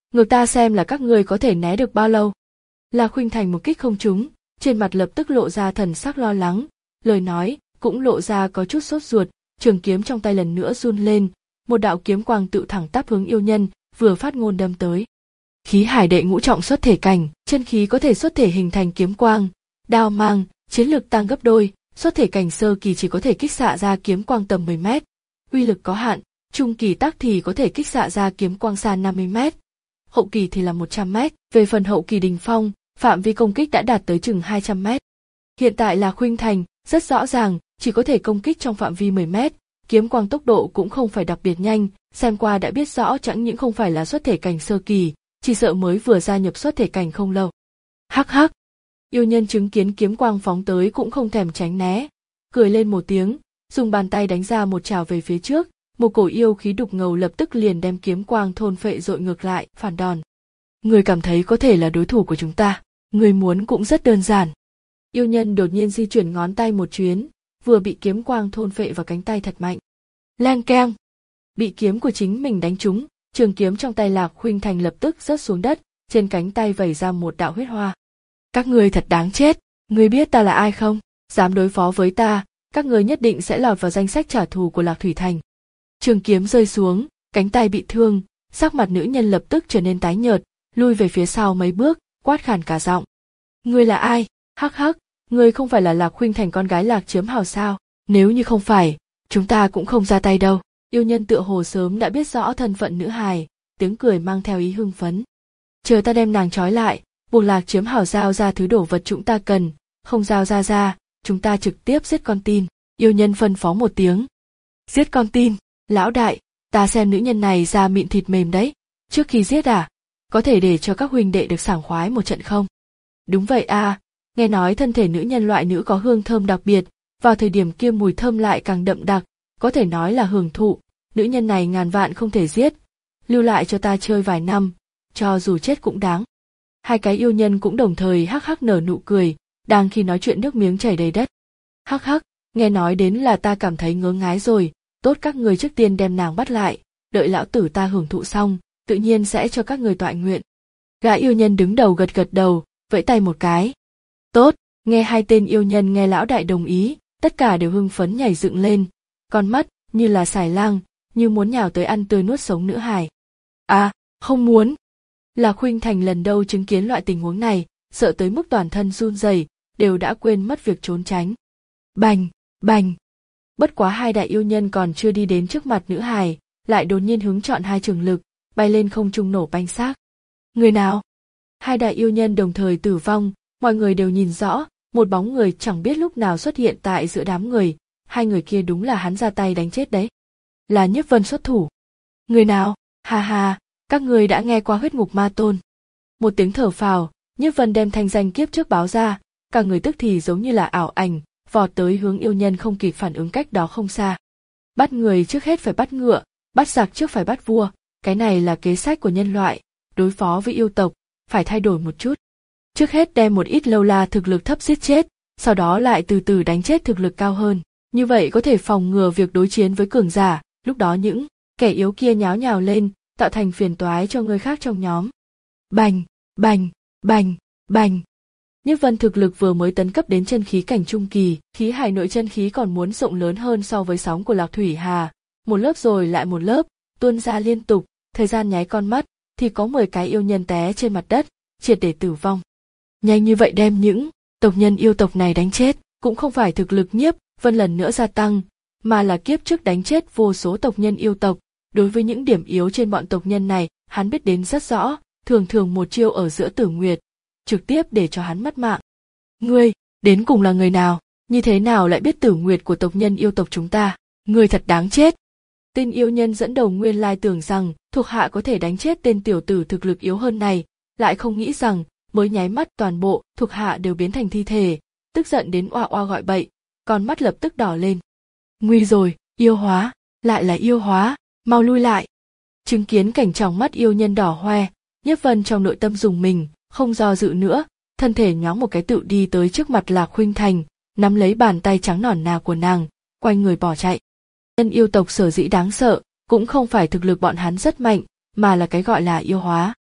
Ngược ta xem là các ngươi có thể né được bao lâu. Lạc Khuynh Thành một kích không trúng, trên mặt lập tức lộ ra thần sắc lo lắng, lời nói cũng lộ ra có chút sốt ruột, trường kiếm trong tay lần nữa run lên, một đạo kiếm quang tự thẳng tắp hướng yêu nhân, vừa phát ngôn đâm tới. Khí hải đệ ngũ trọng xuất thể cảnh, chân khí có thể xuất thể hình thành kiếm quang, đao mang, chiến lực tăng gấp đôi, xuất thể cảnh sơ kỳ chỉ có thể kích xạ ra kiếm quang tầm mười mét, uy lực có hạn, trung kỳ tác thì có thể kích xạ ra kiếm quang xa năm mươi mét, hậu kỳ thì là một trăm mét, về phần hậu kỳ đỉnh phong, phạm vi công kích đã đạt tới chừng hai trăm mét. Hiện tại là Khuynh Thành, rất rõ ràng, chỉ có thể công kích trong phạm vi mười mét, kiếm quang tốc độ cũng không phải đặc biệt nhanh, xem qua đã biết rõ chẳng những không phải là xuất thể cảnh sơ kỳ, chỉ sợ mới vừa gia nhập xuất thể cảnh không lâu. Hắc hắc, yêu nhân chứng kiến kiếm quang phóng tới cũng không thèm tránh né, cười lên một tiếng, dùng bàn tay đánh ra một trào về phía trước, một cổ yêu khí đục ngầu lập tức liền đem kiếm quang thôn phệ dội ngược lại, phản đòn. Người cảm thấy có thể là đối thủ của chúng ta, người muốn cũng rất đơn giản. Yêu nhân đột nhiên di chuyển ngón tay một chuyến, vừa bị kiếm quang thôn phệ vào cánh tay thật mạnh. Lang keng, bị kiếm của chính mình đánh trúng, trường kiếm trong tay Lạc Khuynh Thành lập tức rớt xuống đất, trên cánh tay vẩy ra một đạo huyết hoa. Các ngươi thật đáng chết, ngươi biết ta là ai không? Dám đối phó với ta, các ngươi nhất định sẽ lọt vào danh sách trả thù của Lạc Thủy Thành. Trường kiếm rơi xuống, cánh tay bị thương, sắc mặt nữ nhân lập tức trở nên tái nhợt, lui về phía sau mấy bước, quát khàn cả giọng. Ngươi là ai? Hắc hắc, ngươi không phải là Lạc Khuynh Thành con gái Lạc Chiếm Hào sao? Nếu như không phải, chúng ta cũng không ra tay đâu. Yêu nhân tựa hồ sớm đã biết rõ thân phận nữ hài, tiếng cười mang theo ý hưng phấn. Chờ ta đem nàng trói lại, buộc Lạc Chiếm Hào giao ra thứ đồ vật chúng ta cần, không giao ra ra, chúng ta trực tiếp giết con tin. Yêu nhân phân phó một tiếng. Giết con tin, lão đại, ta xem nữ nhân này da mịn thịt mềm đấy. Trước khi giết à, có thể để cho các huynh đệ được sảng khoái một trận không? Đúng vậy à, nghe nói thân thể nữ nhân loại nữ có hương thơm đặc biệt, vào thời điểm kia mùi thơm lại càng đậm đặc, có thể nói là hưởng thụ, nữ nhân này ngàn vạn không thể giết, lưu lại cho ta chơi vài năm, cho dù chết cũng đáng. Hai cái yêu nhân cũng đồng thời hắc hắc nở nụ cười, đang khi nói chuyện nước miếng chảy đầy đất. Hắc hắc, nghe nói đến là ta cảm thấy ngớ ngái rồi, tốt các người trước tiên đem nàng bắt lại, đợi lão tử ta hưởng thụ xong, tự nhiên sẽ cho các người tọa nguyện. Gã yêu nhân đứng đầu gật gật đầu, vẫy tay một cái. Tốt, nghe hai tên yêu nhân nghe lão đại đồng ý, tất cả đều hưng phấn nhảy dựng lên, con mắt như là xài lang, như muốn nhào tới ăn tươi nuốt sống nữ hài. À, không muốn. Lạc Khuynh Thành lần đầu chứng kiến loại tình huống này, sợ tới mức toàn thân run rẩy, đều đã quên mất việc trốn tránh. Bành, bành. Bất quá hai đại yêu nhân còn chưa đi đến trước mặt nữ hài, lại đột nhiên hứng chọn hai trường lực, bay lên không trung nổ banh xác. Người nào? Hai đại yêu nhân đồng thời tử vong, mọi người đều nhìn rõ, một bóng người chẳng biết lúc nào xuất hiện tại giữa đám người, hai người kia đúng là hắn ra tay đánh chết đấy. Là Nhiếp Vân xuất thủ. Người nào? Ha ha, các người đã nghe qua huyết ngục ma tôn. Một tiếng thở phào, Nhiếp Vân đem thanh danh kiếp trước báo ra, cả người tức thì giống như là ảo ảnh, vọt tới hướng yêu nhân không kịp phản ứng cách đó không xa. Bắt người trước hết phải bắt ngựa, bắt giặc trước phải bắt vua, cái này là kế sách của nhân loại, đối phó với yêu tộc, phải thay đổi một chút. Trước hết đem một ít lâu la thực lực thấp giết chết, sau đó lại từ từ đánh chết thực lực cao hơn. Như vậy có thể phòng ngừa việc đối chiến với cường giả, lúc đó những kẻ yếu kia nháo nhào lên, tạo thành phiền toái cho người khác trong nhóm. Bành, bành, bành, bành. Nhiếp Vân thực lực vừa mới tấn cấp đến chân khí cảnh trung kỳ, khí hải nội chân khí còn muốn rộng lớn hơn so với sóng của Lạc Thủy Hà, một lớp rồi lại một lớp, tuôn ra liên tục, thời gian nháy con mắt, thì có mười cái yêu nhân té trên mặt đất, triệt để tử vong. Nhanh như vậy đem những tộc nhân yêu tộc này đánh chết, cũng không phải thực lực Nhiếp Vân lần nữa gia tăng, mà là kiếp trước đánh chết vô số tộc nhân yêu tộc. Đối với những điểm yếu trên bọn tộc nhân này, hắn biết đến rất rõ, thường thường một chiêu ở giữa Tử Nguyệt, trực tiếp để cho hắn mất mạng. Ngươi, đến cùng là người nào, như thế nào lại biết Tử Nguyệt của tộc nhân yêu tộc chúng ta, ngươi thật đáng chết. Tên yêu nhân dẫn đầu nguyên lai tưởng rằng thuộc hạ có thể đánh chết tên tiểu tử thực lực yếu hơn này, lại không nghĩ rằng mới nháy mắt toàn bộ thuộc hạ đều biến thành thi thể, tức giận đến oa oa gọi bậy, con mắt lập tức đỏ lên. Nguy rồi, yêu hóa, lại là yêu hóa, mau lui lại. Chứng kiến cảnh trong mắt yêu nhân đỏ hoe, Nhiếp Vân trong nội tâm dùng mình, không do dự nữa, thân thể nhoáng một cái tự đi tới trước mặt Lạc Khuynh Thành, nắm lấy bàn tay trắng nõn nà của nàng, quay người bỏ chạy. Nhân yêu tộc sở dĩ đáng sợ, cũng không phải thực lực bọn hắn rất mạnh, mà là cái gọi là yêu hóa.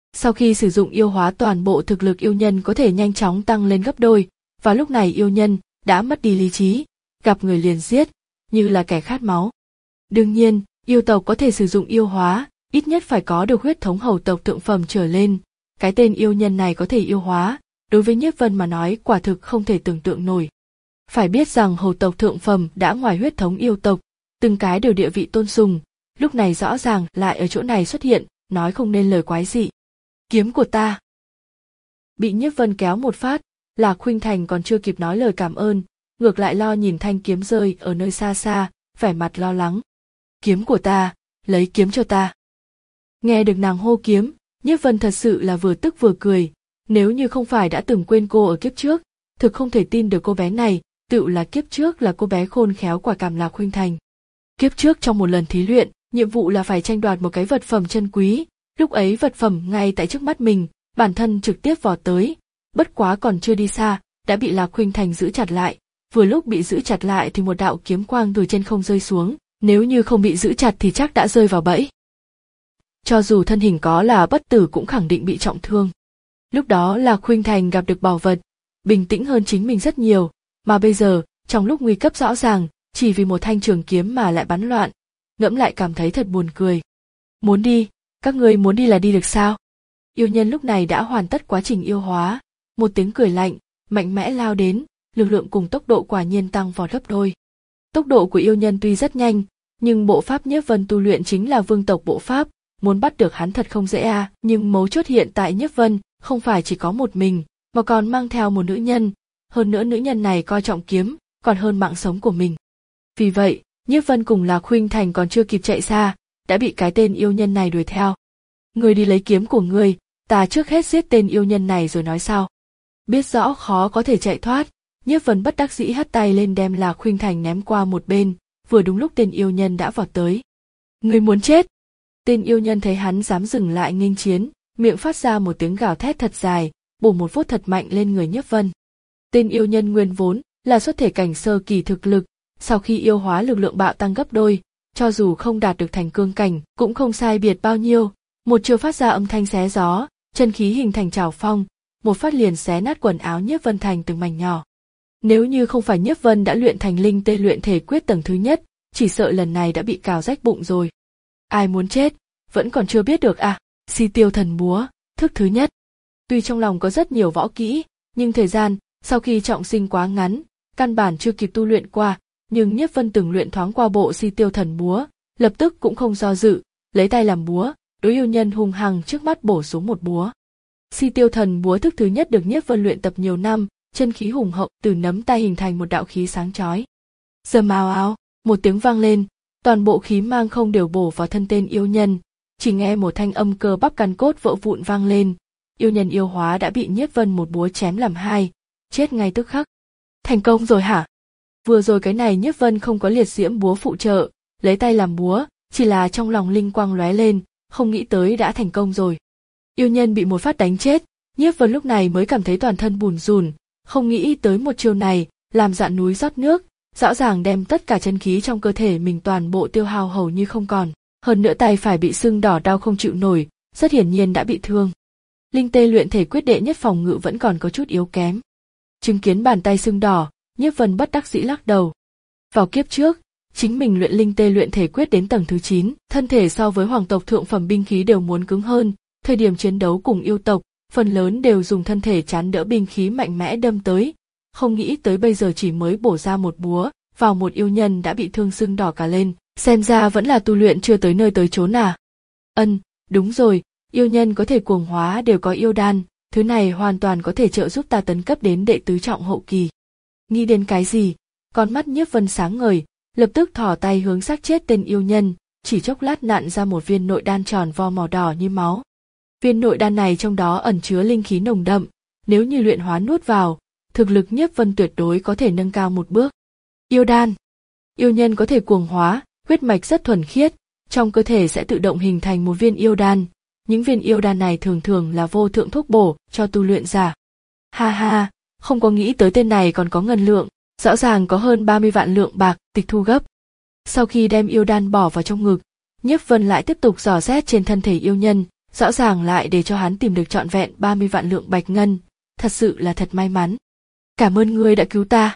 Sau khi sử dụng yêu hóa, toàn bộ thực lực yêu nhân có thể nhanh chóng tăng lên gấp đôi, và lúc này yêu nhân đã mất đi lý trí, gặp người liền giết, như là kẻ khát máu. Đương nhiên, yêu tộc có thể sử dụng yêu hóa, ít nhất phải có được huyết thống hầu tộc thượng phẩm trở lên. Cái tên yêu nhân này có thể yêu hóa, đối với Nhiếp Vân mà nói quả thực không thể tưởng tượng nổi. Phải biết rằng hầu tộc thượng phẩm đã ngoài huyết thống yêu tộc, từng cái đều địa vị tôn sùng, lúc này rõ ràng lại ở chỗ này xuất hiện, nói không nên lời quái dị. Kiếm của ta. Bị Nhiếp Vân kéo một phát, Lạc Khuynh Thành còn chưa kịp nói lời cảm ơn, ngược lại lo nhìn thanh kiếm rơi ở nơi xa xa, vẻ mặt lo lắng. Kiếm của ta, lấy kiếm cho ta. Nghe được nàng hô kiếm, Nhiếp Vân thật sự là vừa tức vừa cười, nếu như không phải đã từng quên cô ở kiếp trước, thực không thể tin được cô bé này, tựu là kiếp trước là cô bé khôn khéo quả cảm Lạc Khuynh Thành. Kiếp trước trong một lần thí luyện, nhiệm vụ là phải tranh đoạt một cái vật phẩm chân quý, lúc ấy vật phẩm ngay tại trước mắt mình, bản thân trực tiếp vọt tới, bất quá còn chưa đi xa, đã bị Lạc Khuynh Thành giữ chặt lại, vừa lúc bị giữ chặt lại thì một đạo kiếm quang từ trên không rơi xuống, nếu như không bị giữ chặt thì chắc đã rơi vào bẫy. Cho dù thân hình có là bất tử cũng khẳng định bị trọng thương. Lúc đó Lạc Khuynh Thành gặp được bảo vật, bình tĩnh hơn chính mình rất nhiều, mà bây giờ, trong lúc nguy cấp rõ ràng, chỉ vì một thanh trường kiếm mà lại bắn loạn, ngẫm lại cảm thấy thật buồn cười. Muốn đi, các ngươi muốn đi là đi được sao? Yêu nhân lúc này đã hoàn tất quá trình yêu hóa, một tiếng cười lạnh, mạnh mẽ lao đến, lực lượng cùng tốc độ quả nhiên tăng vọt gấp đôi. Tốc độ của yêu nhân tuy rất nhanh, nhưng bộ pháp Nhiếp Vân tu luyện chính là vương tộc bộ pháp, muốn bắt được hắn thật không dễ à, nhưng mấu chốt hiện tại Nhiếp Vân không phải chỉ có một mình, mà còn mang theo một nữ nhân, hơn nữa nữ nhân này coi trọng kiếm, còn hơn mạng sống của mình. Vì vậy, Nhiếp Vân cùng Lạc Khuynh Thành còn chưa kịp chạy xa, đã bị cái tên yêu nhân này đuổi theo. Ngươi đi lấy kiếm của ngươi, ta trước hết giết tên yêu nhân này rồi nói sau. Biết rõ khó có thể chạy thoát, Nhiếp Vân bất đắc dĩ hất tay lên đem Lạc Khuynh Thành ném qua một bên, vừa đúng lúc tên yêu nhân đã vọt tới. Ngươi muốn chết! Tên yêu nhân thấy hắn dám dừng lại nghênh chiến, miệng phát ra một tiếng gào thét thật dài, bổ một vuốt thật mạnh lên người Nhiếp Vân. Tên yêu nhân nguyên vốn là xuất thể cảnh sơ kỳ thực lực, sau khi yêu hóa lực lượng bạo tăng gấp đôi, cho dù không đạt được thành cương cảnh cũng không sai biệt bao nhiêu, một chiêu phát ra âm thanh xé gió, chân khí hình thành trảo phong, một phát liền xé nát quần áo Nhiếp Vân thành từng mảnh nhỏ. Nếu như không phải Nhiếp Vân đã luyện thành linh tê luyện thể quyết tầng thứ nhất, chỉ sợ lần này đã bị cào rách bụng rồi. Ai muốn chết, vẫn còn chưa biết được à? Si Tiêu Thần Búa, thức thứ nhất. Tuy trong lòng có rất nhiều võ kỹ, nhưng thời gian sau khi trọng sinh quá ngắn, căn bản chưa kịp tu luyện qua, nhưng Nhiếp Vân từng luyện thoáng qua bộ Si Tiêu Thần Búa, lập tức cũng không do dự, lấy tay làm búa, đối yêu nhân hung hăng trước mắt bổ xuống một búa. Si Tiêu Thần Búa thức thứ nhất được Nhiếp Vân luyện tập nhiều năm, chân khí hùng hậu từ nắm tay hình thành một đạo khí sáng chói. Rầm ào ào, một tiếng vang lên, toàn bộ khí mang không đều bổ vào thân tên yêu nhân, chỉ nghe một thanh âm cơ bắp căn cốt vỡ vụn vang lên, yêu nhân yêu hóa đã bị Nhiếp Vân một búa chém làm hai, chết ngay tức khắc. Thành công rồi hả? Vừa rồi cái này Nhiếp Vân không có liệt diễm búa phụ trợ, lấy tay làm búa, chỉ là trong lòng linh quang lóe lên, không nghĩ tới đã thành công rồi. Yêu nhân bị một phát đánh chết, Nhiếp Vân lúc này mới cảm thấy toàn thân bùn rùn, không nghĩ tới một chiêu này, làm dạn núi rót nước, rõ ràng đem tất cả chân khí trong cơ thể mình toàn bộ tiêu hao hầu như không còn, hơn nữa tay phải bị sưng đỏ đau không chịu nổi, rất hiển nhiên đã bị thương. Linh tê luyện thể quyết đệ nhất phòng ngự vẫn còn có chút yếu kém. Chứng kiến bàn tay sưng đỏ, Nhiếp Vân bất đắc dĩ lắc đầu. Vào kiếp trước, chính mình luyện linh tê luyện thể quyết đến tầng thứ chín, thân thể so với hoàng tộc thượng phẩm binh khí đều muốn cứng hơn, thời điểm chiến đấu cùng yêu tộc, phần lớn đều dùng thân thể chắn đỡ binh khí mạnh mẽ đâm tới, không nghĩ tới bây giờ chỉ mới bổ ra một búa, vào một yêu nhân đã bị thương sưng đỏ cả lên, xem ra vẫn là tu luyện chưa tới nơi tới chốn à. Ân, đúng rồi, yêu nhân có thể cuồng hóa đều có yêu đan, thứ này hoàn toàn có thể trợ giúp ta tấn cấp đến đệ tứ trọng hậu kỳ. Nghĩ đến cái gì, con mắt Nhiếp Vân sáng ngời, lập tức thò tay hướng xác chết tên yêu nhân, chỉ chốc lát nặn ra một viên nội đan tròn vo màu đỏ như máu. Viên nội đan này trong đó ẩn chứa linh khí nồng đậm, nếu như luyện hóa nuốt vào, thực lực Nhiếp Vân tuyệt đối có thể nâng cao một bước. Yêu đan. Yêu nhân có thể cuồng hóa, huyết mạch rất thuần khiết, trong cơ thể sẽ tự động hình thành một viên yêu đan. Những viên yêu đan này thường thường là vô thượng thuốc bổ cho tu luyện giả. Ha ha, không có nghĩ tới tên này còn có ngân lượng, rõ ràng có hơn ba mươi vạn lượng bạc, tịch thu gấp. Sau khi đem yêu đan bỏ vào trong ngực, Nhiếp Vân lại tiếp tục dò xét trên thân thể yêu nhân, rõ ràng lại để cho hắn tìm được trọn vẹn ba mươi vạn lượng bạch ngân, thật sự là thật may mắn. Cảm ơn ngươi đã cứu ta.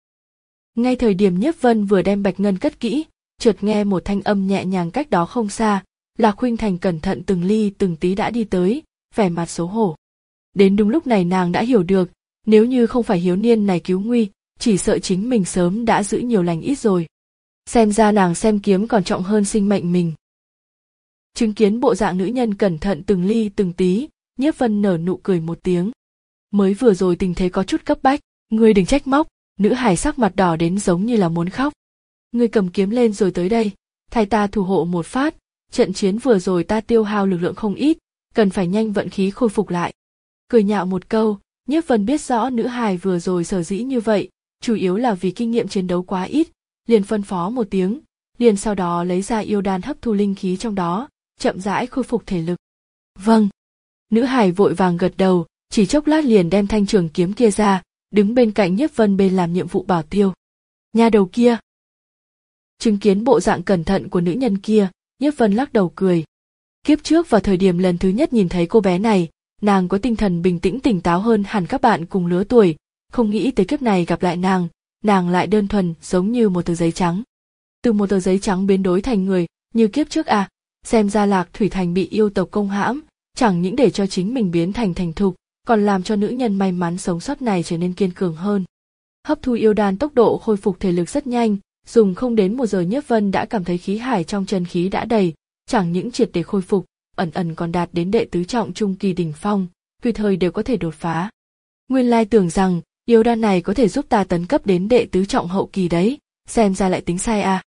Ngay thời điểm Nhiếp Vân vừa đem bạch ngân cất kỹ, chợt nghe một thanh âm nhẹ nhàng cách đó không xa, Lạc Khuynh Thành cẩn thận từng ly từng tí đã đi tới, vẻ mặt xấu hổ. Đến đúng lúc này nàng đã hiểu được, nếu như không phải Hiếu Niên này cứu nguy, chỉ sợ chính mình sớm đã giữ nhiều lành ít rồi. Xem ra nàng xem kiếm còn trọng hơn sinh mệnh mình. Chứng kiến bộ dạng nữ nhân cẩn thận từng ly từng tí, Nhiếp Vân nở nụ cười một tiếng. Mới vừa rồi tình thế có chút cấp bách, ngươi đừng trách móc. Nữ hài sắc mặt đỏ đến giống như là muốn khóc. Ngươi cầm kiếm lên rồi tới đây, thay ta thủ hộ một phát, trận chiến vừa rồi ta tiêu hao lực lượng không ít, cần phải nhanh vận khí khôi phục lại. Cười nhạo một câu, Nhiếp Vân biết rõ nữ hài vừa rồi sở dĩ như vậy, chủ yếu là vì kinh nghiệm chiến đấu quá ít, liền phân phó một tiếng, liền sau đó lấy ra yêu đan hấp thu linh khí trong đó, chậm rãi khôi phục thể lực. Vâng. Nữ hài vội vàng gật đầu, chỉ chốc lát liền đem thanh trường kiếm kia ra, đứng bên cạnh Nhiếp Vân bên làm nhiệm vụ bảo tiêu. Nha đầu kia. Chứng kiến bộ dạng cẩn thận của nữ nhân kia, Nhiếp Vân lắc đầu cười. Kiếp trước vào thời điểm lần thứ nhất nhìn thấy cô bé này, nàng có tinh thần bình tĩnh tỉnh táo hơn hẳn các bạn cùng lứa tuổi, không nghĩ tới kiếp này gặp lại nàng, nàng lại đơn thuần giống như một tờ giấy trắng. Từ một tờ giấy trắng biến đổi thành người, như kiếp trước à, xem ra Lạc Thủy Thành bị yêu tộc công hãm, chẳng những để cho chính mình biến thành thành thục, còn làm cho nữ nhân may mắn sống sót này trở nên kiên cường hơn. Hấp thu yêu đan tốc độ khôi phục thể lực rất nhanh, dùng không đến một giờ Nhiếp Vân đã cảm thấy khí hải trong chân khí đã đầy, chẳng những triệt để khôi phục, ẩn ẩn còn đạt đến đệ tứ trọng trung kỳ đỉnh phong, tùy thời đều có thể đột phá. Nguyên lai tưởng rằng yêu đan này có thể giúp ta tấn cấp đến đệ tứ trọng hậu kỳ đấy, xem ra lại tính sai à.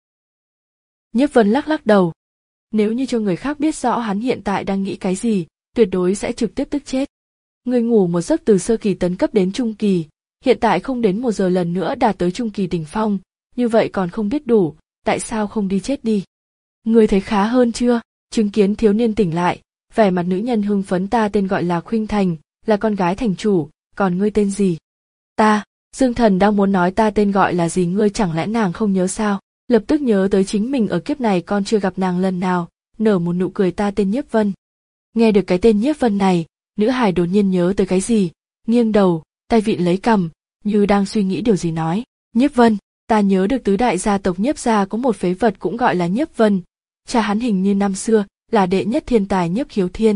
Nhiếp Vân lắc lắc đầu. Nếu như cho người khác biết rõ hắn hiện tại đang nghĩ cái gì, tuyệt đối sẽ trực tiếp tức chết. Người ngủ một giấc từ sơ kỳ tấn cấp đến trung kỳ, hiện tại không đến một giờ lần nữa đạt tới trung kỳ đỉnh phong, như vậy còn không biết đủ, tại sao không đi chết đi? Người thấy khá hơn chưa? Chứng kiến thiếu niên tỉnh lại, vẻ mặt nữ nhân hưng phấn. Ta tên gọi là Khuynh Thành, là con gái thành chủ, còn ngươi tên gì? Ta, Dương Thần đang muốn nói ta tên gọi là gì, ngươi chẳng lẽ nàng không nhớ sao? Lập tức nhớ tới chính mình ở kiếp này con chưa gặp nàng lần nào, nở một nụ cười. Ta tên Nhiếp Vân. Nghe được cái tên Nhiếp Vân này, nữ hài đột nhiên nhớ tới cái gì, nghiêng đầu, tay vịn lấy cằm, như đang suy nghĩ điều gì nói. Nhiếp Vân, ta nhớ được tứ đại gia tộc Nhiếp gia có một phế vật cũng gọi là Nhiếp Vân, cha hắn hình như năm xưa là đệ nhất thiên tài Nhiếp Khiếu Thiên.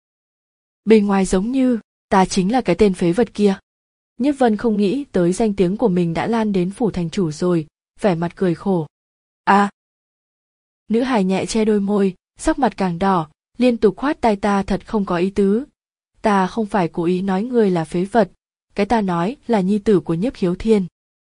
Bề ngoài giống như, ta chính là cái tên phế vật kia. Nhiếp Vân không nghĩ tới danh tiếng của mình đã lan đến phủ thành chủ rồi, vẻ mặt cười khổ. À. Nữ hài nhẹ che đôi môi, sắc mặt càng đỏ, liên tục khoát tay. Ta thật không có ý tứ. Ta không phải cố ý nói ngươi là phế vật, cái ta nói là nhi tử của Nhiếp Khiếu Thiên.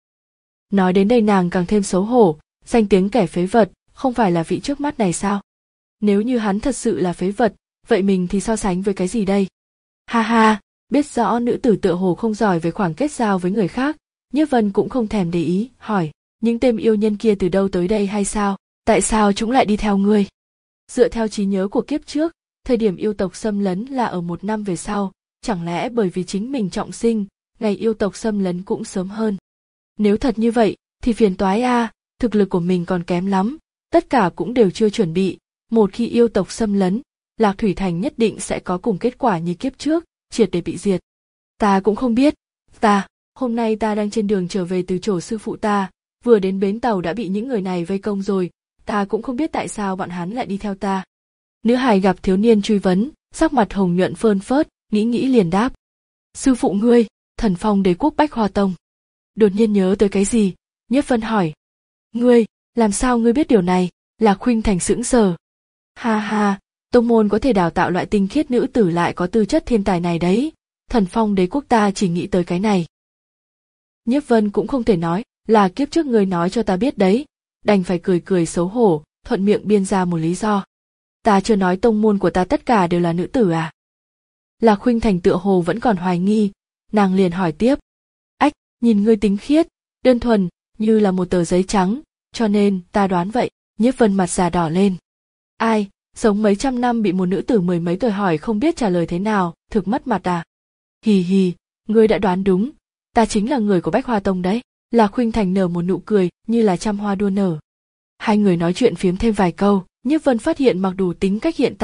Nói đến đây nàng càng thêm xấu hổ, danh tiếng kẻ phế vật, không phải là vị trước mắt này sao? Nếu như hắn thật sự là phế vật, vậy mình thì so sánh với cái gì đây? Ha ha, biết rõ nữ tử tựa hồ không giỏi về khoảng kết giao với người khác, Nhiếp Vân cũng không thèm để ý, hỏi, những tên yêu nhân kia từ đâu tới đây hay sao? Tại sao chúng lại đi theo ngươi? Dựa theo trí nhớ của kiếp trước, thời điểm yêu tộc xâm lấn là ở một năm về sau, chẳng lẽ bởi vì chính mình trọng sinh, ngày yêu tộc xâm lấn cũng sớm hơn? Nếu thật như vậy, thì phiền toái a, à, thực lực của mình còn kém lắm, tất cả cũng đều chưa chuẩn bị, một khi yêu tộc xâm lấn, Lạc Thủy Thành nhất định sẽ có cùng kết quả như kiếp trước, triệt để bị diệt. Ta cũng không biết, ta, hôm nay ta đang trên đường trở về từ chỗ sư phụ ta, vừa đến bến tàu đã bị những người này vây công rồi, ta cũng không biết tại sao bọn hắn lại đi theo ta. Nữ hài gặp thiếu niên truy vấn, sắc mặt hồng nhuận phơn phớt, nghĩ nghĩ liền đáp. Sư phụ ngươi, Thần Phong Đế quốc Bách Hoa Tông. Đột nhiên nhớ tới cái gì, Nhiếp Vân hỏi. Ngươi, làm sao ngươi biết điều này? Lạc Khuynh Thành sững sờ. Ha ha, tông môn có thể đào tạo loại tinh khiết nữ tử lại có tư chất thiên tài này đấy, Thần Phong Đế quốc ta chỉ nghĩ tới cái này. Nhiếp Vân cũng không thể nói, là kiếp trước ngươi nói cho ta biết đấy, đành phải cười cười xấu hổ, thuận miệng biên ra một lý do. Ta chưa nói tông môn của ta tất cả đều là nữ tử à? Lạc Khuynh Thành tựa hồ vẫn còn hoài nghi, nàng liền hỏi tiếp. Ách, nhìn ngươi tính khiết, đơn thuần, như là một tờ giấy trắng, cho nên ta đoán vậy. Nhiếp Vân mặt già đỏ lên. Ai, sống mấy trăm năm bị một nữ tử mười mấy tuổi hỏi không biết trả lời thế nào, thực mất mặt à? Hì hì, ngươi đã đoán đúng, ta chính là người của Bách Hoa Tông đấy. Lạc Khuynh Thành nở một nụ cười như là trăm hoa đua nở. Hai người nói chuyện phiếm thêm vài câu, Nhiếp Vân phát hiện mặc dù tính cách hiện tại,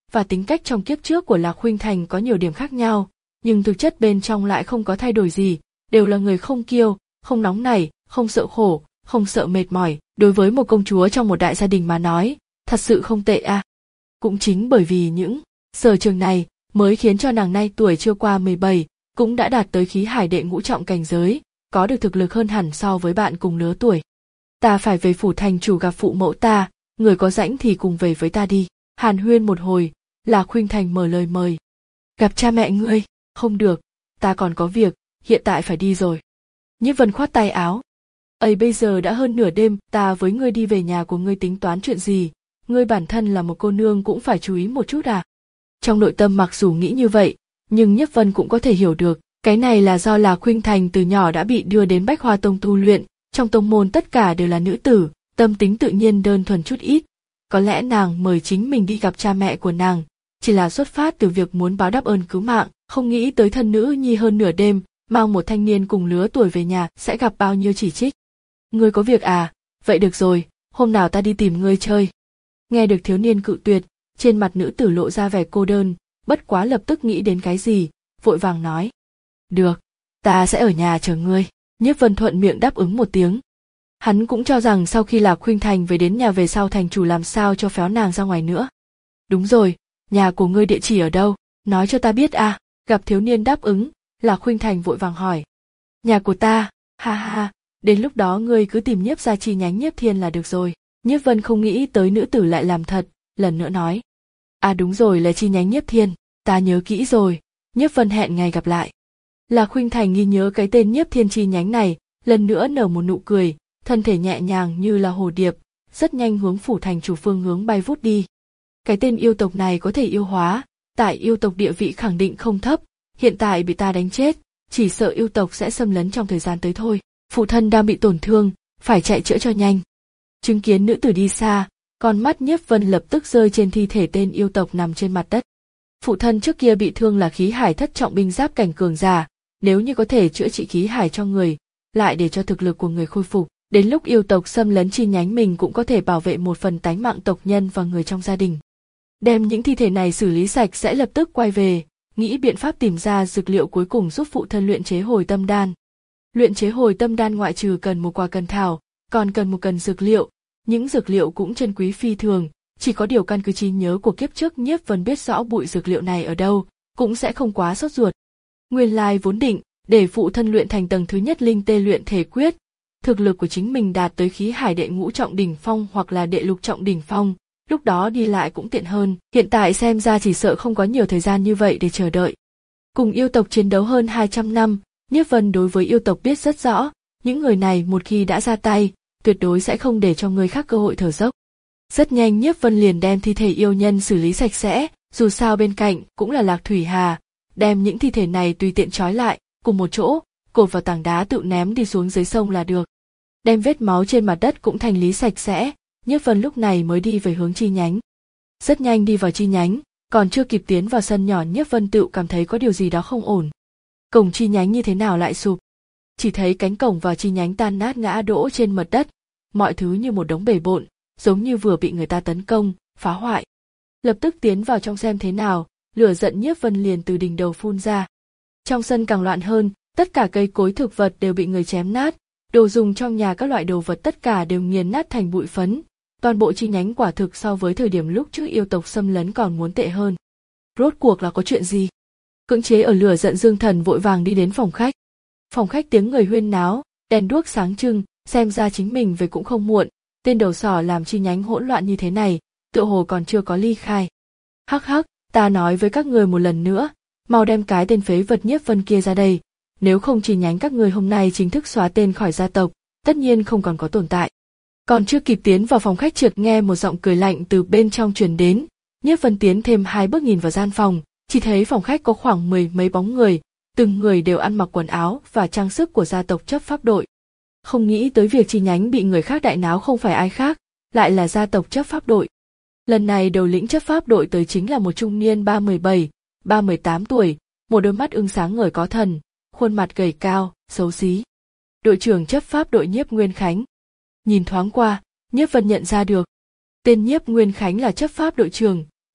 và tính cách trong kiếp trước của Lạc Khuynh Thành có nhiều điểm khác nhau, nhưng thực chất bên trong lại không có thay đổi gì, đều là người không kiêu, không nóng nảy, không sợ khổ, không sợ mệt mỏi. Đối với một công chúa trong một đại gia đình mà nói, thật sự không tệ à. Cũng chính bởi vì những sở trường này mới khiến cho nàng nay tuổi chưa qua mười bảy, cũng đã đạt tới khí hải đệ ngũ trọng cảnh giới, có được thực lực hơn hẳn so với bạn cùng lứa tuổi. Ta phải về phủ thành chủ gặp phụ mẫu ta, người có rảnh thì cùng về với ta đi. Hàn huyên một hồi, Lạc Khuynh Thành mở lời mời. Gặp cha mẹ ngươi, không được, ta còn có việc, hiện tại phải đi rồi. Nhiếp Vân khoát tay áo. Ấy bây giờ đã hơn nửa đêm, ta với ngươi đi về nhà của ngươi tính toán chuyện gì, ngươi bản thân là một cô nương cũng phải chú ý một chút à. Trong nội tâm mặc dù nghĩ như vậy, nhưng Nhiếp Vân cũng có thể hiểu được, cái này là do Lạc Khuynh Thành từ nhỏ đã bị đưa đến Bách Hoa Tông tu luyện, trong tông môn tất cả đều là nữ tử, tâm tính tự nhiên đơn thuần chút ít. Có lẽ nàng mời chính mình đi gặp cha mẹ của nàng, chỉ là xuất phát từ việc muốn báo đáp ơn cứu mạng, không nghĩ tới thân nữ nhi hơn nửa đêm, mang một thanh niên cùng lứa tuổi về nhà sẽ gặp bao nhiêu chỉ trích. Ngươi có việc à, vậy được rồi, hôm nào ta đi tìm ngươi chơi. Nghe được thiếu niên cự tuyệt, trên mặt nữ tử lộ ra vẻ cô đơn, bất quá lập tức nghĩ đến cái gì, vội vàng nói. Được, ta sẽ ở nhà chờ ngươi. Nhiếp Vân thuận miệng đáp ứng một tiếng. Hắn cũng cho rằng sau khi Lạc Khuynh Thành về đến nhà về sau thành chủ làm sao cho phéo nàng ra ngoài nữa. Đúng rồi, nhà của ngươi địa chỉ ở đâu, nói cho ta biết à. Gặp thiếu niên đáp ứng, Lạc Khuynh Thành vội vàng hỏi. Nhà của ta, ha ha ha, đến lúc đó ngươi cứ tìm Nhiếp gia chi nhánh Nhiếp Thiên là được rồi. Nhiếp Vân không nghĩ tới nữ tử lại làm thật, lần nữa nói. À đúng rồi, là chi nhánh Nhiếp Thiên, ta nhớ kỹ rồi. Nhiếp Vân hẹn ngày gặp lại. Lạc Khuynh Thành ghi nhớ cái tên Nhiếp Thiên chi nhánh này, lần nữa nở một nụ cười, thân thể nhẹ nhàng như là hồ điệp, rất nhanh hướng phủ thành chủ phương hướng bay vút đi. Cái tên yêu tộc này có thể yêu hóa, tại yêu tộc địa vị khẳng định không thấp, hiện tại bị ta đánh chết, chỉ sợ yêu tộc sẽ xâm lấn trong thời gian tới thôi. Phụ thân đang bị tổn thương, phải chạy chữa cho nhanh. Chứng kiến nữ tử đi xa, con mắt Nhiếp Vân lập tức rơi trên thi thể tên yêu tộc nằm trên mặt đất. Phụ thân trước kia bị thương là khí hải thất trọng binh giáp cảnh cường giả, nếu như có thể chữa trị khí hải cho người, lại để cho thực lực của người khôi phục, đến lúc yêu tộc xâm lấn chi nhánh mình cũng có thể bảo vệ một phần tánh mạng tộc nhân và người trong gia đình. Đem những thi thể này xử lý sạch sẽ lập tức quay về, nghĩ biện pháp tìm ra dược liệu cuối cùng giúp phụ thân luyện chế hồi tâm đan. Luyện chế hồi tâm đan ngoại trừ cần một quả cần thảo, còn cần một cần dược liệu, những dược liệu cũng chân quý phi thường, chỉ có điều căn cứ trí nhớ của kiếp trước Nhiếp Vân biết rõ bụi dược liệu này ở đâu, cũng sẽ không quá sốt ruột. Nguyên lai vốn định để phụ thân luyện thành tầng thứ nhất linh tê luyện thể quyết, thực lực của chính mình đạt tới khí hải đệ ngũ trọng đỉnh phong hoặc là đệ lục trọng đỉnh phong, lúc đó đi lại cũng tiện hơn, hiện tại xem ra chỉ sợ không có nhiều thời gian như vậy để chờ đợi. Cùng yêu tộc chiến đấu hơn hai trăm năm, Nhiếp Vân đối với yêu tộc biết rất rõ, những người này một khi đã ra tay, tuyệt đối sẽ không để cho người khác cơ hội thở dốc. Rất nhanh Nhiếp Vân liền đem thi thể yêu nhân xử lý sạch sẽ, dù sao bên cạnh cũng là Lạc Thủy Hà, đem những thi thể này tùy tiện trói lại, cùng một chỗ, cột vào tảng đá tự ném đi xuống dưới sông là được. Đem vết máu trên mặt đất cũng thanh lý sạch sẽ, Nhiếp Vân lúc này mới đi về hướng chi nhánh. Rất nhanh đi vào chi nhánh, còn chưa kịp tiến vào sân nhỏ Nhiếp Vân tự cảm thấy có điều gì đó không ổn. Cổng chi nhánh như thế nào lại sụp? Chỉ thấy cánh cổng vào chi nhánh tan nát ngã đổ trên mặt đất, mọi thứ như một đống bể bộn, giống như vừa bị người ta tấn công, phá hoại. Lập tức tiến vào trong xem thế nào, lửa giận Nhiếp Vân liền từ đỉnh đầu phun ra. Trong sân càng loạn hơn, tất cả cây cối thực vật đều bị người chém nát, đồ dùng trong nhà các loại đồ vật tất cả đều nghiền nát thành bụi phấn. Toàn bộ chi nhánh quả thực so với thời điểm lúc trước yêu tộc xâm lấn còn muốn tệ hơn. Rốt cuộc là có chuyện gì? Cưỡng chế ở lửa giận Dương Thần vội vàng đi đến phòng khách. Phòng khách tiếng người huyên náo, đèn đuốc sáng trưng, xem ra chính mình về cũng không muộn, tên đầu sỏ làm chi nhánh hỗn loạn như thế này, tựa hồ còn chưa có ly khai. Hắc hắc, ta nói với các người một lần nữa, mau đem cái tên phế vật Nhiếp Vân kia ra đây, nếu không chi nhánh các người hôm nay chính thức xóa tên khỏi gia tộc, tất nhiên không còn có tồn tại. Còn chưa kịp tiến vào phòng khách chợt nghe một giọng cười lạnh từ bên trong truyền đến, Nhiếp Vân tiến thêm hai bước nhìn vào gian phòng, chỉ thấy phòng khách có khoảng mười mấy bóng người, từng người đều ăn mặc quần áo và trang sức của gia tộc chấp pháp đội. Không nghĩ tới việc chi nhánh bị người khác đại náo không phải ai khác, lại là gia tộc chấp pháp đội. Lần này đầu lĩnh chấp pháp đội tới chính là một trung niên ba mươi bảy, ba mươi tám tuổi, một đôi mắt ưng sáng ngời có thần, khuôn mặt gầy cao, xấu xí. Đội trưởng chấp pháp đội Nhiếp Nguyên Khánh. Nhìn thoáng qua, Nhiếp Vân nhận ra được. Tên Nhiếp Nguyên Khánh là chấp pháp đội trưởng,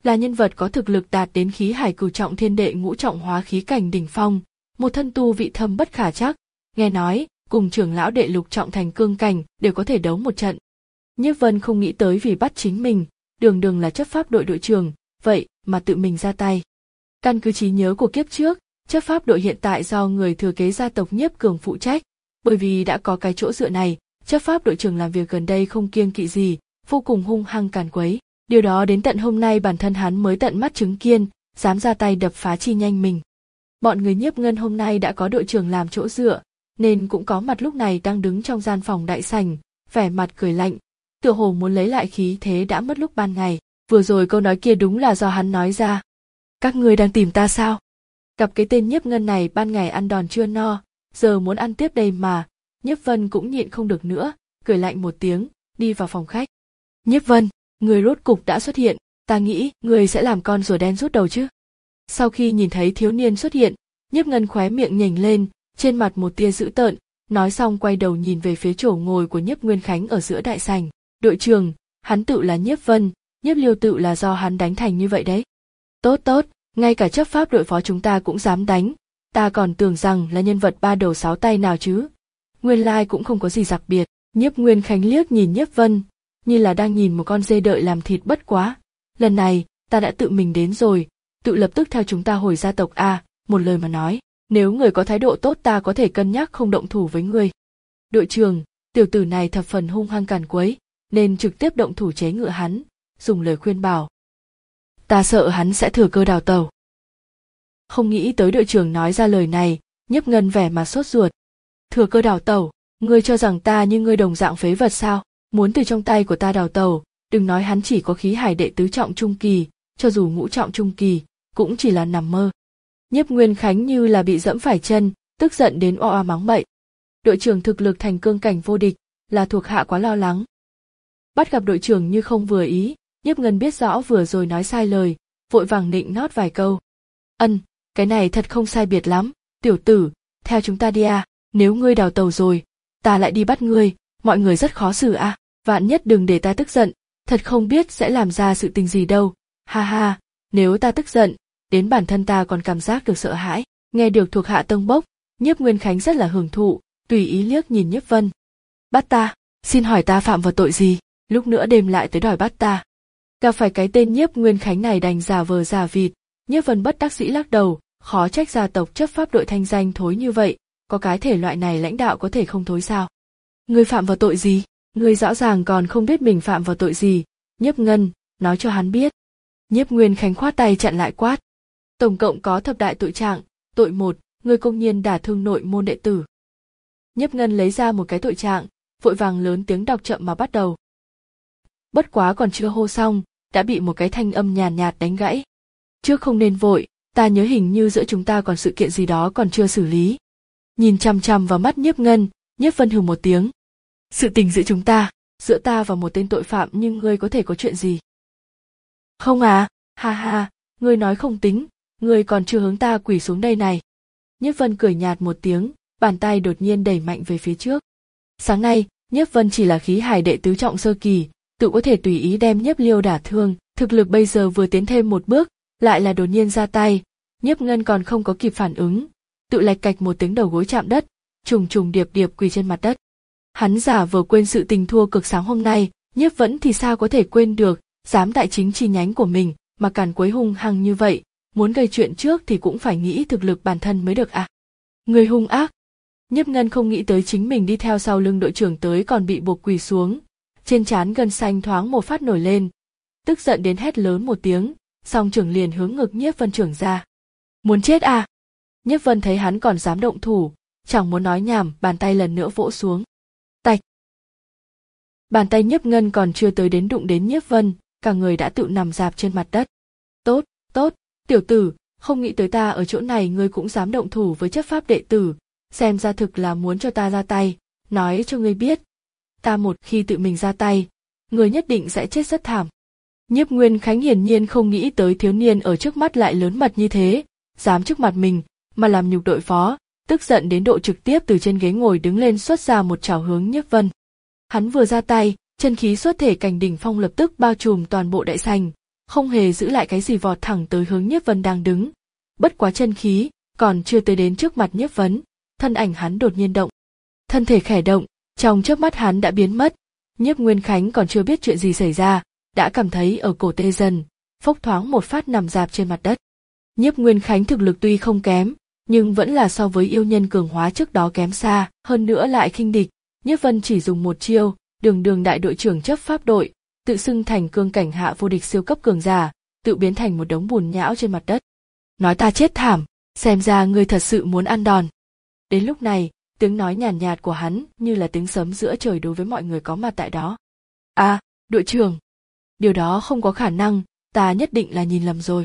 là nhân vật có thực lực đạt đến khí hải cửu trọng thiên đệ ngũ trọng hóa khí cảnh đỉnh phong, một thân tu vị thâm bất khả trắc, nghe nói cùng trưởng lão đệ lục trọng thành cương cảnh đều có thể đấu một trận. Nhiếp Vân không nghĩ tới vì bắt chính mình, đường đường là chấp pháp đội đội trưởng, vậy mà tự mình ra tay. Căn cứ trí nhớ của kiếp trước, chấp pháp đội hiện tại do người thừa kế gia tộc Nhiếp Cường phụ trách, bởi vì đã có cái chỗ dựa này, chấp pháp đội trưởng làm việc gần đây không kiêng kỵ gì, vô cùng hung hăng càn quấy. Điều đó đến tận hôm nay bản thân hắn mới tận mắt chứng kiến, dám ra tay đập phá chi nhanh mình. Bọn người Nhiếp Ngân hôm nay đã có đội trưởng làm chỗ dựa, nên cũng có mặt lúc này đang đứng trong gian phòng đại sảnh, vẻ mặt cười lạnh, tựa hồ muốn lấy lại khí thế đã mất lúc ban ngày. Vừa rồi câu nói kia đúng là do hắn nói ra. Các ngươi đang tìm ta sao? Gặp cái tên Nhiếp Ngân này ban ngày ăn đòn chưa no, giờ muốn ăn tiếp đây mà. Nhiếp Vân cũng nhịn không được nữa, cười lạnh một tiếng, đi vào phòng khách. Nhiếp Vân, người rốt cục đã xuất hiện, ta nghĩ người sẽ làm con rùa đen rút đầu chứ. Sau khi nhìn thấy thiếu niên xuất hiện, Nhiếp Ngân khóe miệng nhếch lên, trên mặt một tia dữ tợn, nói xong quay đầu nhìn về phía chỗ ngồi của Nhiếp Nguyên Khánh ở giữa đại sảnh. Đội trưởng, hắn tự là Nhiếp Vân, Nhiếp Liêu tự là do hắn đánh thành như vậy đấy. Tốt tốt, ngay cả chấp pháp đội phó chúng ta cũng dám đánh, ta còn tưởng rằng là nhân vật ba đầu sáu tay nào chứ. Nguyên lai cũng không có gì đặc biệt. Nhiếp Nguyên Khánh liếc nhìn Nhiếp Vân, như là đang nhìn một con dê đợi làm thịt bất quá. Lần này, ta đã tự mình đến rồi, tự lập tức theo chúng ta hồi gia tộc a, một lời mà nói, nếu người có thái độ tốt ta có thể cân nhắc không động thủ với người. Đội trưởng, tiểu tử này thập phần hung hăng càn quấy, nên trực tiếp động thủ chế ngự hắn, dùng lời khuyên bảo. Ta sợ hắn sẽ thừa cơ đào tẩu. Không nghĩ tới đội trưởng nói ra lời này, Nhiếp Ngân vẻ mà sốt ruột. Thừa cơ đào tẩu, ngươi cho rằng ta như ngươi đồng dạng phế vật sao? Muốn từ trong tay của ta đào tẩu, đừng nói hắn chỉ có khí hải đệ tứ trọng trung kỳ, cho dù ngũ trọng trung kỳ, cũng chỉ là nằm mơ. Nhiếp Nguyên Khánh như là bị dẫm phải chân, tức giận đến oa oa mắng bậy. Đội trưởng thực lực thành cương cảnh vô địch, là thuộc hạ quá lo lắng. Bắt gặp đội trưởng như không vừa ý, Nhiếp Ngân biết rõ vừa rồi nói sai lời, vội vàng nịnh nót vài câu. Ân, cái này thật không sai biệt lắm, tiểu tử, theo chúng ta đi à, nếu ngươi đào tẩu rồi, ta lại đi bắt ngươi, mọi người rất khó xử à, vạn nhất đừng để ta tức giận, thật không biết sẽ làm ra sự tình gì đâu, ha ha, nếu ta tức giận, đến bản thân ta còn cảm giác được sợ hãi. Nghe được thuộc hạ tông bốc, Nhiếp Nguyên Khánh rất là hưởng thụ, tùy ý liếc nhìn Nhiếp Vân. Bắt ta, xin hỏi ta phạm vào tội gì, lúc nữa đêm lại tới đòi bắt ta. Gặp phải cái tên Nhiếp Nguyên Khánh này đành giả vờ giả vịt, Nhiếp Vân bất đắc dĩ lắc đầu, khó trách gia tộc chấp pháp đội thanh danh thối như vậy, có cái thể loại này lãnh đạo có thể không thối sao. Ngươi phạm vào tội gì? Ngươi rõ ràng còn không biết mình phạm vào tội gì, Nhiếp Ngân, nói cho hắn biết. Nhiếp Nguyên Khánh khoát tay chặn lại quát. Tổng cộng có thập đại tội trạng, tội một, ngươi công nhiên đả thương nội môn đệ tử. Nhiếp Ngân lấy ra một cái tội trạng, vội vàng lớn tiếng đọc chậm mà bắt đầu. Bất quá còn chưa hô xong, đã bị một cái thanh âm nhàn nhạt, nhạt đánh gãy. Trước không nên vội, ta nhớ hình như giữa chúng ta còn sự kiện gì đó còn chưa xử lý. Nhìn chằm chằm vào mắt Nhiếp Ngân, Nhiếp Vân hừ một tiếng. Sự tình giữa chúng ta, giữa ta và một tên tội phạm nhưng ngươi có thể có chuyện gì? Không à, ha ha, ngươi nói không tính, ngươi còn chưa hướng ta quỳ xuống đây này. Nhiếp Vân cười nhạt một tiếng, bàn tay đột nhiên đẩy mạnh về phía trước. Sáng nay, Nhiếp Vân chỉ là khí hải đệ tứ trọng sơ kỳ, tự có thể tùy ý đem Nhiếp Liêu đả thương, thực lực bây giờ vừa tiến thêm một bước, lại là đột nhiên ra tay, Nhiếp Ngân còn không có kịp phản ứng, tự lạch cạch một tiếng đầu gối chạm đất, trùng trùng điệp điệp quỳ trên mặt đất. Hắn giả vờ quên sự tình thua cực sáng hôm nay, Nhiếp Vẫn thì sao có thể quên được, dám tại chính chi nhánh của mình mà càn quấy hung hăng như vậy, muốn gây chuyện trước thì cũng phải nghĩ thực lực bản thân mới được à. Người hung ác. Nhiếp Ngân không nghĩ tới chính mình đi theo sau lưng đội trưởng tới còn bị buộc quỳ xuống, trên trán gân xanh thoáng một phát nổi lên, tức giận đến hét lớn một tiếng, song trưởng liền hướng ngực Nhiếp Vân trưởng ra. Muốn chết à? Nhiếp Vân thấy hắn còn dám động thủ, chẳng muốn nói nhảm, bàn tay lần nữa vỗ xuống. Tạch. Bàn tay Nhiếp Ngân còn chưa tới đến đụng đến Nhiếp Vân, cả người đã tự nằm rạp trên mặt đất. Tốt, tốt, tiểu tử, không nghĩ tới ta ở chỗ này ngươi cũng dám động thủ với chấp pháp đệ tử, xem ra thực là muốn cho ta ra tay, nói cho ngươi biết. Ta một khi tự mình ra tay, ngươi nhất định sẽ chết rất thảm. Nhiếp Nguyên Khánh hiển nhiên không nghĩ tới thiếu niên ở trước mắt lại lớn mật như thế, dám trước mặt mình, mà làm nhục đội phó, tức giận đến độ trực tiếp từ trên ghế ngồi đứng lên xuất ra một chảo hướng Nhiếp Vân. Hắn vừa ra tay, chân khí xuất thể cảnh đỉnh phong lập tức bao trùm toàn bộ đại sảnh, không hề giữ lại cái gì vọt thẳng tới hướng Nhiếp Vân đang đứng. Bất quá chân khí, còn chưa tới đến trước mặt Nhiếp Vân, thân ảnh hắn đột nhiên động. Thân thể khẽ động, trong chớp mắt hắn đã biến mất. Nhiếp Nguyên Khánh còn chưa biết chuyện gì xảy ra, đã cảm thấy ở cổ tê dần, phốc thoáng một phát nằm rạp trên mặt đất. Nhiếp Nguyên Khánh thực lực tuy không kém, nhưng vẫn là so với yêu nhân cường hóa trước đó kém xa, hơn nữa lại khinh địch. Nhiếp Vân chỉ dùng một chiêu, đường đường đại đội trưởng chấp pháp đội, tự xưng thành cương cảnh hạ vô địch siêu cấp cường giả, tự biến thành một đống bùn nhão trên mặt đất. Nói ta chết thảm, xem ra ngươi thật sự muốn ăn đòn. Đến lúc này, tiếng nói nhàn nhạt, nhạt của hắn như là tiếng sấm giữa trời đối với mọi người có mặt tại đó. À, đội trưởng, điều đó không có khả năng, ta nhất định là nhìn lầm rồi.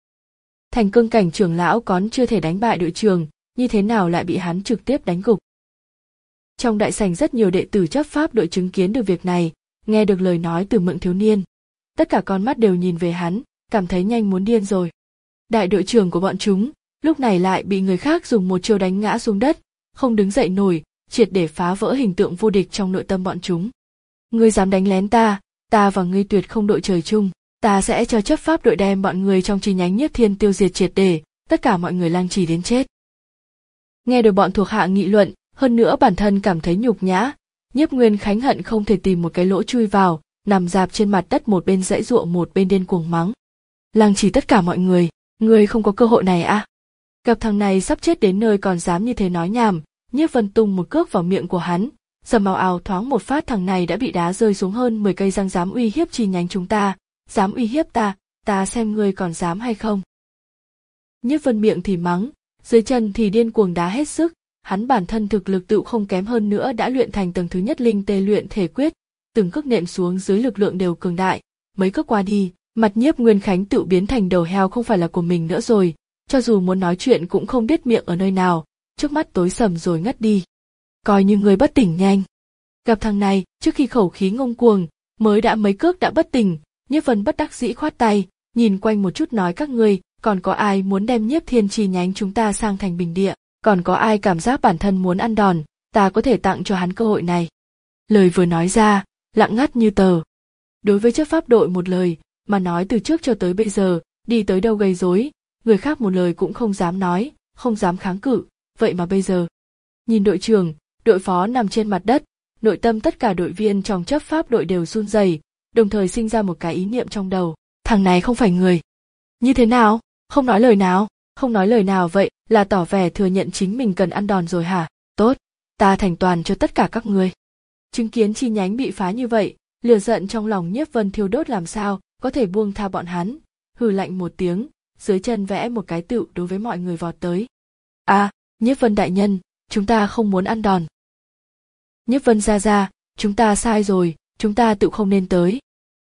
Thành cương cảnh trưởng lão còn chưa thể đánh bại đội trưởng, như thế nào lại bị hắn trực tiếp đánh gục. Trong đại sảnh rất nhiều đệ tử chấp pháp đội chứng kiến được việc này, nghe được lời nói từ miệng thiếu niên. Tất cả con mắt đều nhìn về hắn, cảm thấy nhanh muốn điên rồi. Đại đội trưởng của bọn chúng, lúc này lại bị người khác dùng một chiêu đánh ngã xuống đất, không đứng dậy nổi, triệt để phá vỡ hình tượng vô địch trong nội tâm bọn chúng. Ngươi dám đánh lén ta, ta và ngươi tuyệt không đội trời chung, ta sẽ cho chấp pháp đội đem bọn người trong chi nhánh Nhiếp Thiên tiêu diệt triệt để, tất cả mọi người lang trì đến chết. Nghe được bọn thuộc hạ nghị luận, hơn nữa bản thân cảm thấy nhục nhã, Nhiếp Nguyên Khánh hận không thể tìm một cái lỗ chui vào, nằm rạp trên mặt đất một bên giãy giụa một bên điên cuồng mắng. Lang trì tất cả mọi người, ngươi không có cơ hội này à? Gặp thằng này sắp chết đến nơi còn dám như thế nói nhảm, Nhiếp Vân tung một cước vào miệng của hắn, dầm ào ào thoáng một phát thằng này đã bị đá rơi xuống hơn mười cây răng. Dám uy hiếp chi nhánh chúng ta, dám uy hiếp ta, ta xem ngươi còn dám hay không. Nhiếp Vân miệng thì mắng, dưới chân thì điên cuồng đá hết sức, hắn bản thân thực lực tự không kém hơn nữa đã luyện thành tầng thứ nhất linh tê luyện thể quyết, từng cước nện xuống dưới lực lượng đều cường đại, mấy cước qua đi, mặt Nhiếp Nguyên Khánh tự biến thành đầu heo không phải là của mình nữa rồi, cho dù muốn nói chuyện cũng không biết miệng ở nơi nào, trước mắt tối sầm rồi ngất đi. Coi như người bất tỉnh nhanh. Gặp thằng này, trước khi khẩu khí ngông cuồng, mới đã mấy cước đã bất tỉnh, Nhiếp Vân bất đắc dĩ khoát tay, nhìn quanh một chút nói các ngươi, còn có ai muốn đem Nhiếp Thiên chi nhánh chúng ta sang thành bình địa, còn có ai cảm giác bản thân muốn ăn đòn, ta có thể tặng cho hắn cơ hội này. Lời vừa nói ra, lặng ngắt như tờ. Đối với chấp pháp đội một lời, mà nói từ trước cho tới bây giờ, đi tới đâu gây rối, người khác một lời cũng không dám nói, không dám kháng cự, vậy mà bây giờ. Nhìn đội trưởng, đội phó nằm trên mặt đất, nội tâm tất cả đội viên trong chấp pháp đội đều run rẩy, đồng thời sinh ra một cái ý niệm trong đầu, thằng này không phải người. Như thế nào? Không nói lời nào? Không nói lời nào vậy là tỏ vẻ thừa nhận chính mình cần ăn đòn rồi hả? Tốt, ta thành toàn cho tất cả các ngươi. Chứng kiến chi nhánh bị phá như vậy, lửa giận trong lòng Nhiếp Vân thiêu đốt làm sao có thể buông tha bọn hắn, hừ lạnh một tiếng, dưới chân vẽ một cái tựu đối với mọi người vọt tới. À, Nhiếp Vân đại nhân, chúng ta không muốn ăn đòn. Nhiếp Vân ra ra, chúng ta sai rồi, chúng ta tự không nên tới.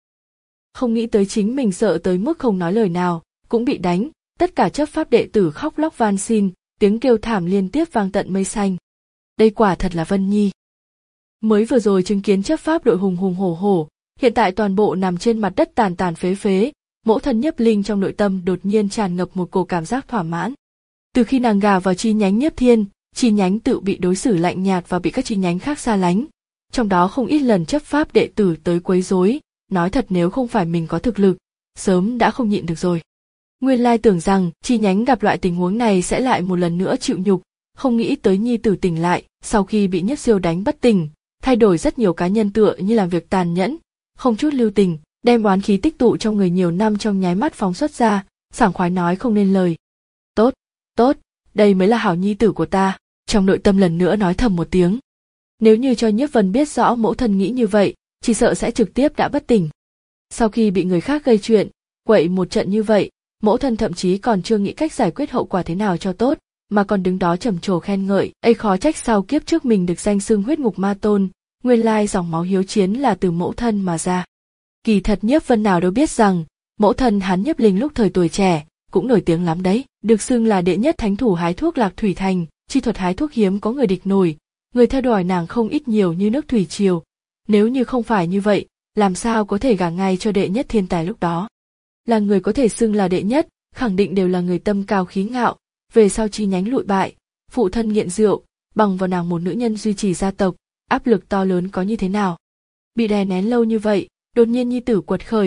Không nghĩ tới chính mình sợ tới mức không nói lời nào, cũng bị đánh, tất cả chấp pháp đệ tử khóc lóc van xin, tiếng kêu thảm liên tiếp vang tận mây xanh. Đây quả thật là Vân Nhi. Mới vừa rồi chứng kiến chấp pháp đội hùng hùng hổ hổ, hiện tại toàn bộ nằm trên mặt đất tàn tàn phế phế, mẫu thân Nhiếp Linh trong nội tâm đột nhiên tràn ngập một cổ cảm giác thỏa mãn. Từ khi nàng gà vào chi nhánh Nhiếp Thiên, chi nhánh tự bị đối xử lạnh nhạt và bị các chi nhánh khác xa lánh. Trong đó không ít lần chấp pháp đệ tử tới quấy rối, nói thật nếu không phải mình có thực lực, sớm đã không nhịn được rồi. Nguyên lai tưởng rằng chi nhánh gặp loại tình huống này sẽ lại một lần nữa chịu nhục, không nghĩ tới nhi tử tỉnh lại, sau khi bị Nhất Siêu đánh bất tỉnh, thay đổi rất nhiều cá nhân tựa như làm việc tàn nhẫn, không chút lưu tình, đem oán khí tích tụ trong người nhiều năm trong nháy mắt phóng xuất ra, sảng khoái nói không nên lời. Tốt, tốt, đây mới là hảo nhi tử của ta, trong nội tâm lần nữa nói thầm một tiếng. Nếu như cho Nhiếp Vân biết rõ mẫu thân nghĩ như vậy, chỉ sợ sẽ trực tiếp đã bất tỉnh. Sau khi bị người khác gây chuyện, quậy một trận như vậy, mẫu thân thậm chí còn chưa nghĩ cách giải quyết hậu quả thế nào cho tốt, mà còn đứng đó trầm trồ khen ngợi, ấy khó trách sau kiếp trước mình được danh xưng huyết ngục ma tôn, nguyên lai dòng máu hiếu chiến là từ mẫu thân mà ra. Kỳ thật Nhiếp Vân nào đâu biết rằng, mẫu thân hắn Nhiếp Linh lúc thời tuổi trẻ, cũng nổi tiếng lắm đấy, được xưng là đệ nhất thánh thủ hái thuốc Lạc Thủy Thành, chi thuật hái thuốc hiếm có người địch nổi, người theo đuổi nàng không ít nhiều như nước thủy triều. Nếu như không phải như vậy, làm sao có thể gả ngay cho đệ nhất thiên tài lúc đó? Là người có thể xưng là đệ nhất, khẳng định đều là người tâm cao khí ngạo, về sau chi nhánh lụi bại, phụ thân nghiện rượu, bằng vào nàng một nữ nhân duy trì gia tộc, áp lực to lớn có như thế nào? Bị đè nén lâu như vậy, đột nhiên nhi tử quật khởi,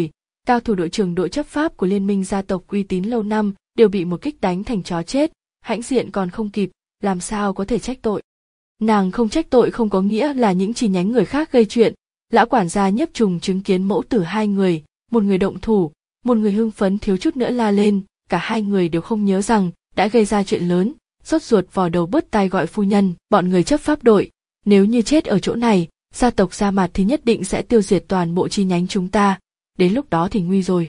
cao thủ đội trưởng đội chấp pháp của liên minh gia tộc uy tín lâu năm đều bị một kích đánh thành chó chết, hãnh diện còn không kịp, làm sao có thể trách tội. Nàng không trách tội không có nghĩa là những chi nhánh người khác gây chuyện. Lão quản gia Nhiếp Trùng chứng kiến mẫu tử hai người, một người động thủ, một người hưng phấn thiếu chút nữa la lên, cả hai người đều không nhớ rằng đã gây ra chuyện lớn, sốt ruột vò đầu bứt tai gọi phu nhân, bọn người chấp pháp đội, nếu như chết ở chỗ này, gia tộc Gia Mạt thì nhất định sẽ tiêu diệt toàn bộ chi nhánh chúng ta, đến lúc đó thì nguy rồi.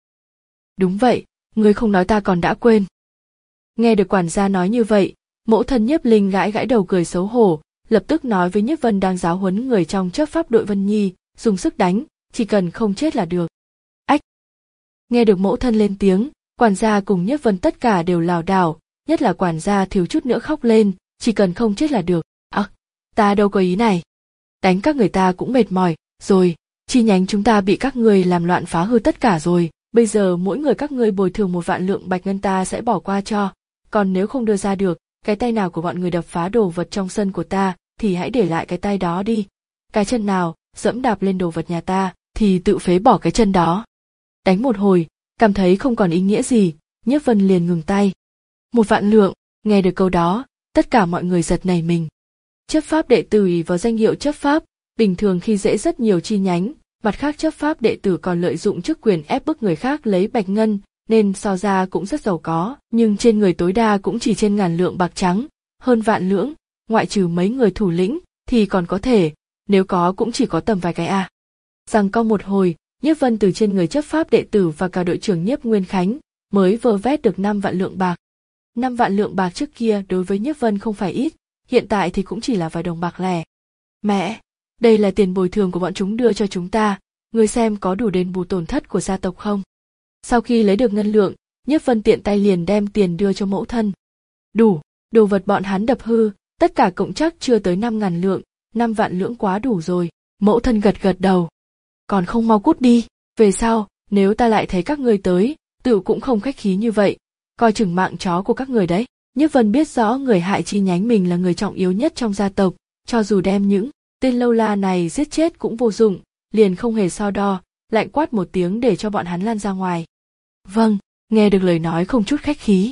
Đúng vậy, ngươi không nói ta còn đã quên. Nghe được quản gia nói như vậy, mẫu thân Nhiếp Linh gãi gãi đầu cười xấu hổ, lập tức nói với Nhiếp Vân đang giáo huấn người trong chấp pháp đội Vân Nhi, dùng sức đánh, chỉ cần không chết là được. Ách! Nghe được mẫu thân lên tiếng, quản gia cùng Nhiếp Vân tất cả đều lảo đảo, nhất là quản gia thiếu chút nữa khóc lên, chỉ cần không chết là được. À, ta đâu có ý này. Đánh các người ta cũng mệt mỏi, rồi, chi nhánh chúng ta bị các người làm loạn phá hư tất cả rồi, bây giờ mỗi người các ngươi bồi thường một vạn lượng bạch ngân ta sẽ bỏ qua cho, còn nếu không đưa ra được, cái tay nào của bọn người đập phá đồ vật trong sân của ta, thì hãy để lại cái tay đó đi. Cái chân nào, dẫm đạp lên đồ vật nhà ta, thì tự phế bỏ cái chân đó. Đánh một hồi, cảm thấy không còn ý nghĩa gì, Nhiếp Vân liền ngừng tay. Một vạn lượng, nghe được câu đó, tất cả mọi người giật nảy mình. Chấp pháp đệ tử ỷ vào danh hiệu chấp pháp, bình thường khi dễ rất nhiều chi nhánh, mặt khác chấp pháp đệ tử còn lợi dụng chức quyền ép bức người khác lấy bạch ngân, nên so ra cũng rất giàu có, nhưng trên người tối đa cũng chỉ trên ngàn lượng bạc trắng, hơn vạn lượng, ngoại trừ mấy người thủ lĩnh, thì còn có thể, nếu có cũng chỉ có tầm vài cái a. À. Giằng co một hồi, Nhiếp Vân từ trên người chấp pháp đệ tử và cả đội trưởng Nhiếp Nguyên Khánh, mới vơ vét được năm vạn lượng bạc. Năm vạn lượng bạc trước kia đối với Nhiếp Vân không phải ít, hiện tại thì cũng chỉ là vài đồng bạc lẻ. Mẹ, đây là tiền bồi thường của bọn chúng đưa cho chúng ta, ngươi xem có đủ đền bù tổn thất của gia tộc không? Sau khi lấy được ngân lượng, Nhiếp Vân tiện tay liền đem tiền đưa cho mẫu thân. Đủ, đồ vật bọn hắn đập hư, tất cả cộng chắc chưa tới năm ngàn lượng, năm vạn lượng quá đủ rồi. Mẫu thân gật gật đầu. Còn không mau cút đi, về sau, nếu ta lại thấy các ngươi tới, tự cũng không khách khí như vậy, coi chừng mạng chó của các người đấy. Nhiếp Vân biết rõ người hại chi nhánh mình là người trọng yếu nhất trong gia tộc, cho dù đem những tên lâu la này giết chết cũng vô dụng, liền không hề so đo, lạnh quát một tiếng để cho bọn hắn lan ra ngoài. Vâng, nghe được lời nói không chút khách khí.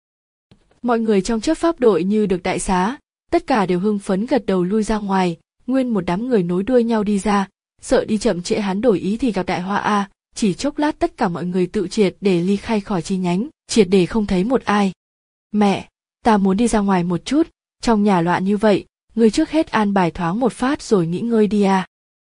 Mọi người trong chấp pháp đội như được đại xá, tất cả đều hưng phấn gật đầu lui ra ngoài, nguyên một đám người nối đuôi nhau đi ra, sợ đi chậm trễ hắn đổi ý thì gặp đại họa a, chỉ chốc lát tất cả mọi người tự triệt để ly khai khỏi chi nhánh, triệt để không thấy một ai. Mẹ, ta muốn đi ra ngoài một chút, trong nhà loạn như vậy, ngươi trước hết an bài thoáng một phát rồi nghỉ ngơi đi à.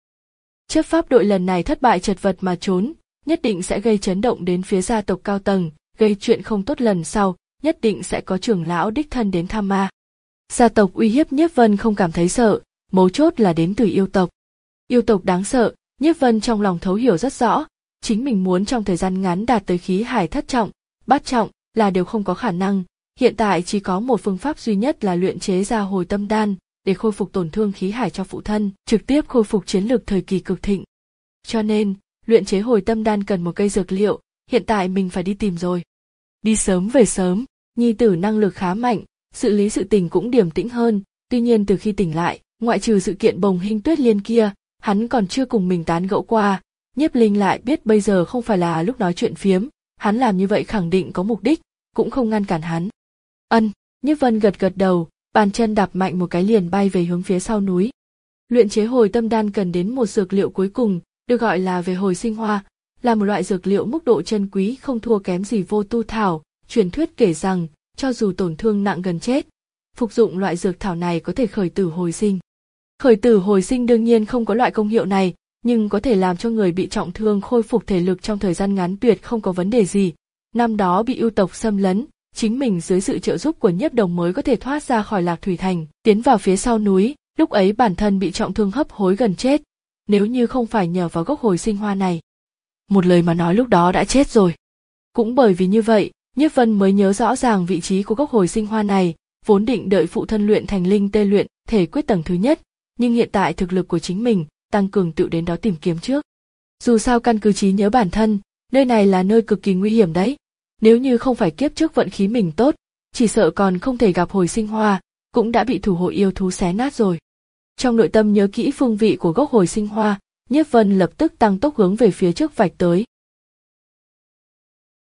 Chấp pháp đội lần này thất bại chật vật mà trốn, nhất định sẽ gây chấn động đến phía gia tộc cao tầng, gây chuyện không tốt lần sau, nhất định sẽ có trưởng lão đích thân đến thăm ma. Gia tộc uy hiếp Nhiếp Vân không cảm thấy sợ, mấu chốt là đến từ yêu tộc. Yêu tộc đáng sợ, Nhiếp Vân trong lòng thấu hiểu rất rõ, chính mình muốn trong thời gian ngắn đạt tới khí hải thất trọng, bát trọng là đều không có khả năng, hiện tại chỉ có một phương pháp duy nhất là luyện chế ra hồi tâm đan, để khôi phục tổn thương khí hải cho phụ thân, trực tiếp khôi phục chiến lược thời kỳ cực thịnh. Cho nên, luyện chế hồi tâm đan cần một cây dược liệu, hiện tại mình phải đi tìm rồi. Đi sớm về sớm, nhi tử năng lực khá mạnh, xử lý sự tình cũng điềm tĩnh hơn, tuy nhiên từ khi tỉnh lại, ngoại trừ sự kiện bồng hình tuyết liên kia, hắn còn chưa cùng mình tán gẫu qua. Nhiếp Linh lại biết bây giờ không phải là lúc nói chuyện phiếm, hắn làm như vậy khẳng định có mục đích, cũng không ngăn cản hắn. Ân, Nhiếp Vân gật gật đầu, bàn chân đạp mạnh một cái liền bay về hướng phía sau núi. Luyện chế hồi tâm đan cần đến một dược liệu cuối cùng, được gọi là về hồi sinh hoa, là một loại dược liệu mức độ chân quý không thua kém gì vô tu thảo, truyền thuyết kể rằng, cho dù tổn thương nặng gần chết, phục dụng loại dược thảo này có thể khởi tử hồi sinh. Khởi tử hồi sinh đương nhiên không có loại công hiệu này, nhưng có thể làm cho người bị trọng thương khôi phục thể lực trong thời gian ngắn tuyệt không có vấn đề gì. Năm đó bị yêu tộc xâm lấn, chính mình dưới sự trợ giúp của Nhiếp Đồng mới có thể thoát ra khỏi Lạc Thủy Thành, tiến vào phía sau núi, lúc ấy bản thân bị trọng thương hấp hối gần chết, nếu như không phải nhờ vào gốc hồi sinh hoa này. Một lời mà nói lúc đó đã chết rồi. Cũng bởi vì như vậy, Nhiếp Vân mới nhớ rõ ràng vị trí của gốc hồi sinh hoa này, vốn định đợi phụ thân luyện thành linh tê luyện thể quyết tầng thứ nhất, nhưng hiện tại thực lực của chính mình, tăng cường tự đến đó tìm kiếm trước. Dù sao căn cứ trí nhớ bản thân, nơi này là nơi cực kỳ nguy hiểm đấy. Nếu như không phải kiếp trước vận khí mình tốt, chỉ sợ còn không thể gặp hồi sinh hoa, cũng đã bị thủ hộ yêu thú xé nát rồi. Trong nội tâm nhớ kỹ phương vị của gốc hồi sinh hoa, Nhiếp Vân lập tức tăng tốc hướng về phía trước vạch tới.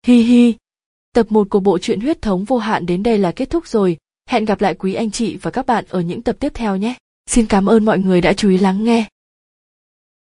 Hi hi. Tập một của bộ truyện Huyết thống vô hạn đến đây là kết thúc rồi. Hẹn gặp lại quý anh chị và các bạn ở những tập tiếp theo nhé. Xin cảm ơn mọi người đã chú ý lắng nghe.